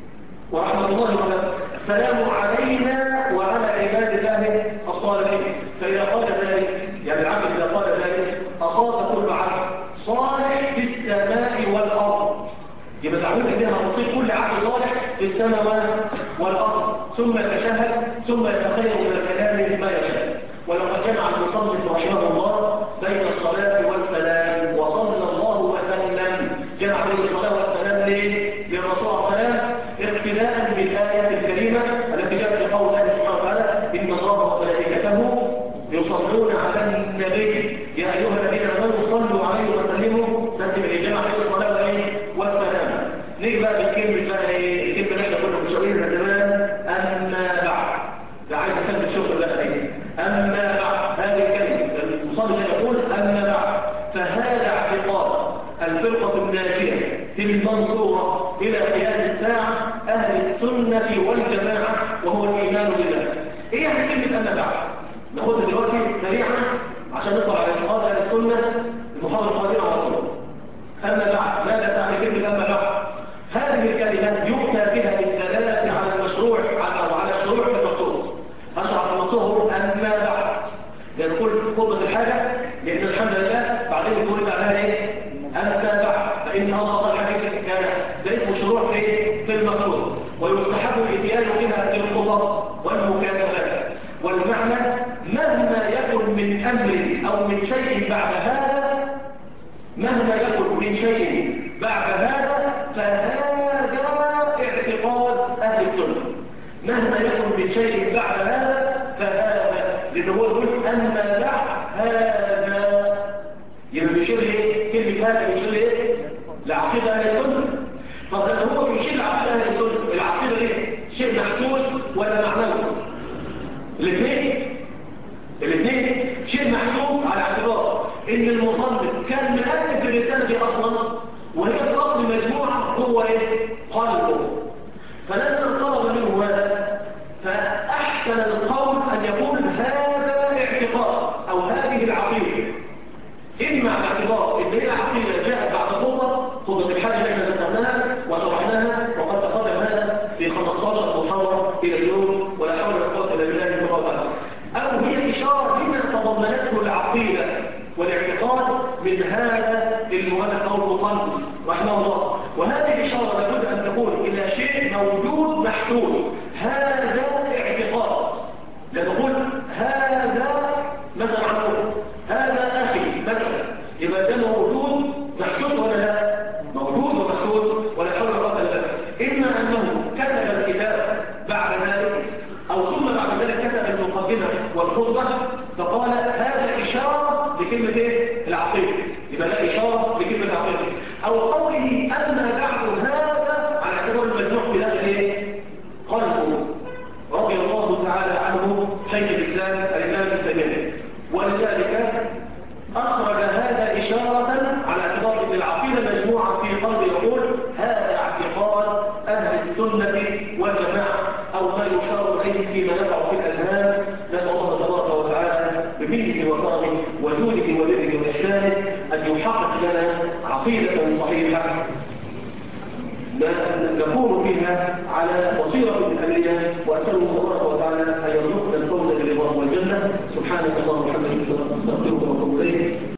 ورحمة الله وبركاته، السلام علينا وعلى عباد الله الصالحين. فإذا قال ذلك، يعني العبد إذا قال ذلك أصاب كل عبد صالح في السماء والأرض، يبقى تعود إليها تصيب كل عبد صالح في السماء والأرض، ثم يتشهد ثم يتخير من الكلام ما يشاء. ولقد جمع المصنف رحمه الله بين الصلاة والسلام، وصلى الله وسلم، جمع بين الصلاة والسلام ليه؟ للرسول صلى الله عليه وسلم اقتداء بالآية الكريمة التي جاءت في قول الله سبحانه وتعالى إن الله وملائكته يصلون على النبي يا أيها الذين آمنوا صلوا عليه وسلموا تسليما. جمع بين الصلاة والسلام. نيجي بقى بالكلمة بقى ايه؟ الكلمة اللي احنا كنا مشاورينها زمان، أما بعد. ده عايز أسمي الشغل بقى ايه؟ أما بعد، هذه الكلمة المصلي يقول أما بعد، فهذا اعتقاد الفرقة الناجية المنصورة إلى قيام الساعة أهل السنة والجماعة، وهو الإيمان بالله. إيه يعني كلمة أما بعد؟ ناخدها دلوقتي سريعا عشان نطلع على اعتقاد أهل السنة المحاضرة القادمة على طول. أما بعد، ماذا تعني كلمة أما بعد؟ هذه الكلمة يؤتى بها للدلالة على المشروع أو على الشروع في المقصود. أشرح المقصود هو أما بعد، لأن كل خطبة الحاجة، لأن الحمد لله بعدين يقول بعدها إيه؟ أما بعد، فإن أصل الحديث كان ده اسمه شروع في المقصود، ويستحب الإتيان بها في الخطب والمكاتبات. والمعنى مهما يكن من أمر أو من شيء بعد هذا، مهما يكن من شيء بعد هذا فهذا اعتقاد أهل السنة. مهما يكن من شيء بعد هذا فهذا، لأنه هو يقول أما بعد هذا، يبقى بيشير ايه؟ كلمة هذا بيشير ايه؟ لعقيدة أهل السنة. طب لما هو بيشير لعقيدة أهل السنة، العقيدة دي شيء محسوس ولا معنوي؟ الاثنين شيء محسوس على اعتبار ان المصنف كان مؤلف الرسالة دي اصلا، وهي في اصل مجموعة هو ايه؟ قلبه. فلما طلب منه هذا فاحسن القول ان يقول هذا اعتقاد او هذه العقيدة، اما على اعتبار ان هي عقيدة جاءت بعد خطبة الحاجة اللي احنا ذكرناها وشرحناها، وقد تقدم هذا في 15 محاضرة الى اليوم، ولا حول ولا قوة الا بالله سبحانه وتعالى. أو هي إشارة لما تضمنته العقيدة والاعتقاد من هذا المؤلف أو المصنف رحمه الله. وهذه الإشارة لابد أن تكون إلى شيء موجود محسوس، هذا اعتقاد. لنقول هذا مثلا عنه، هذا أخي مثلا، يبقى ده موجود محسوس ولا لا؟ موجود ومحسوس، ولا حول ولا قوة إلا بالله. إما أنه كتب الكتاب بعد ذلك، أو ثم بعد ذلك كتب المقدمة والخطبة فقال هذا إشارة لكلمة إيه؟ العقيدة، يبقى لا إشارة لكلمة العقيدة. أو قوله أما بعد هذا على اعتبار المجموع في داخل إيه؟ قلبه رضي الله تعالى عنه شيخ الإسلام الإمام ابن تيمية. ولذلك أخرج هذا إشارة على اعتبار أن العقيدة مجموعة في قلب يقول هذا اعتقاد أهل السنة والجماعة، أو ما يشار إليه فيما يقع في الأذهان. نسأل الله تبارك وتعالى بمنه وكرمه وجوده وبره وإحسانه أن يحقق لنا عقيدة صحيحة نكون فيها على بصيرة من أمرنا، وأسأله تبارك وتعالى أن يرزقنا الفوز بالرضا والجنة. سبحانك اللهم وبحمدك، أستغفرك وأتوب إليك.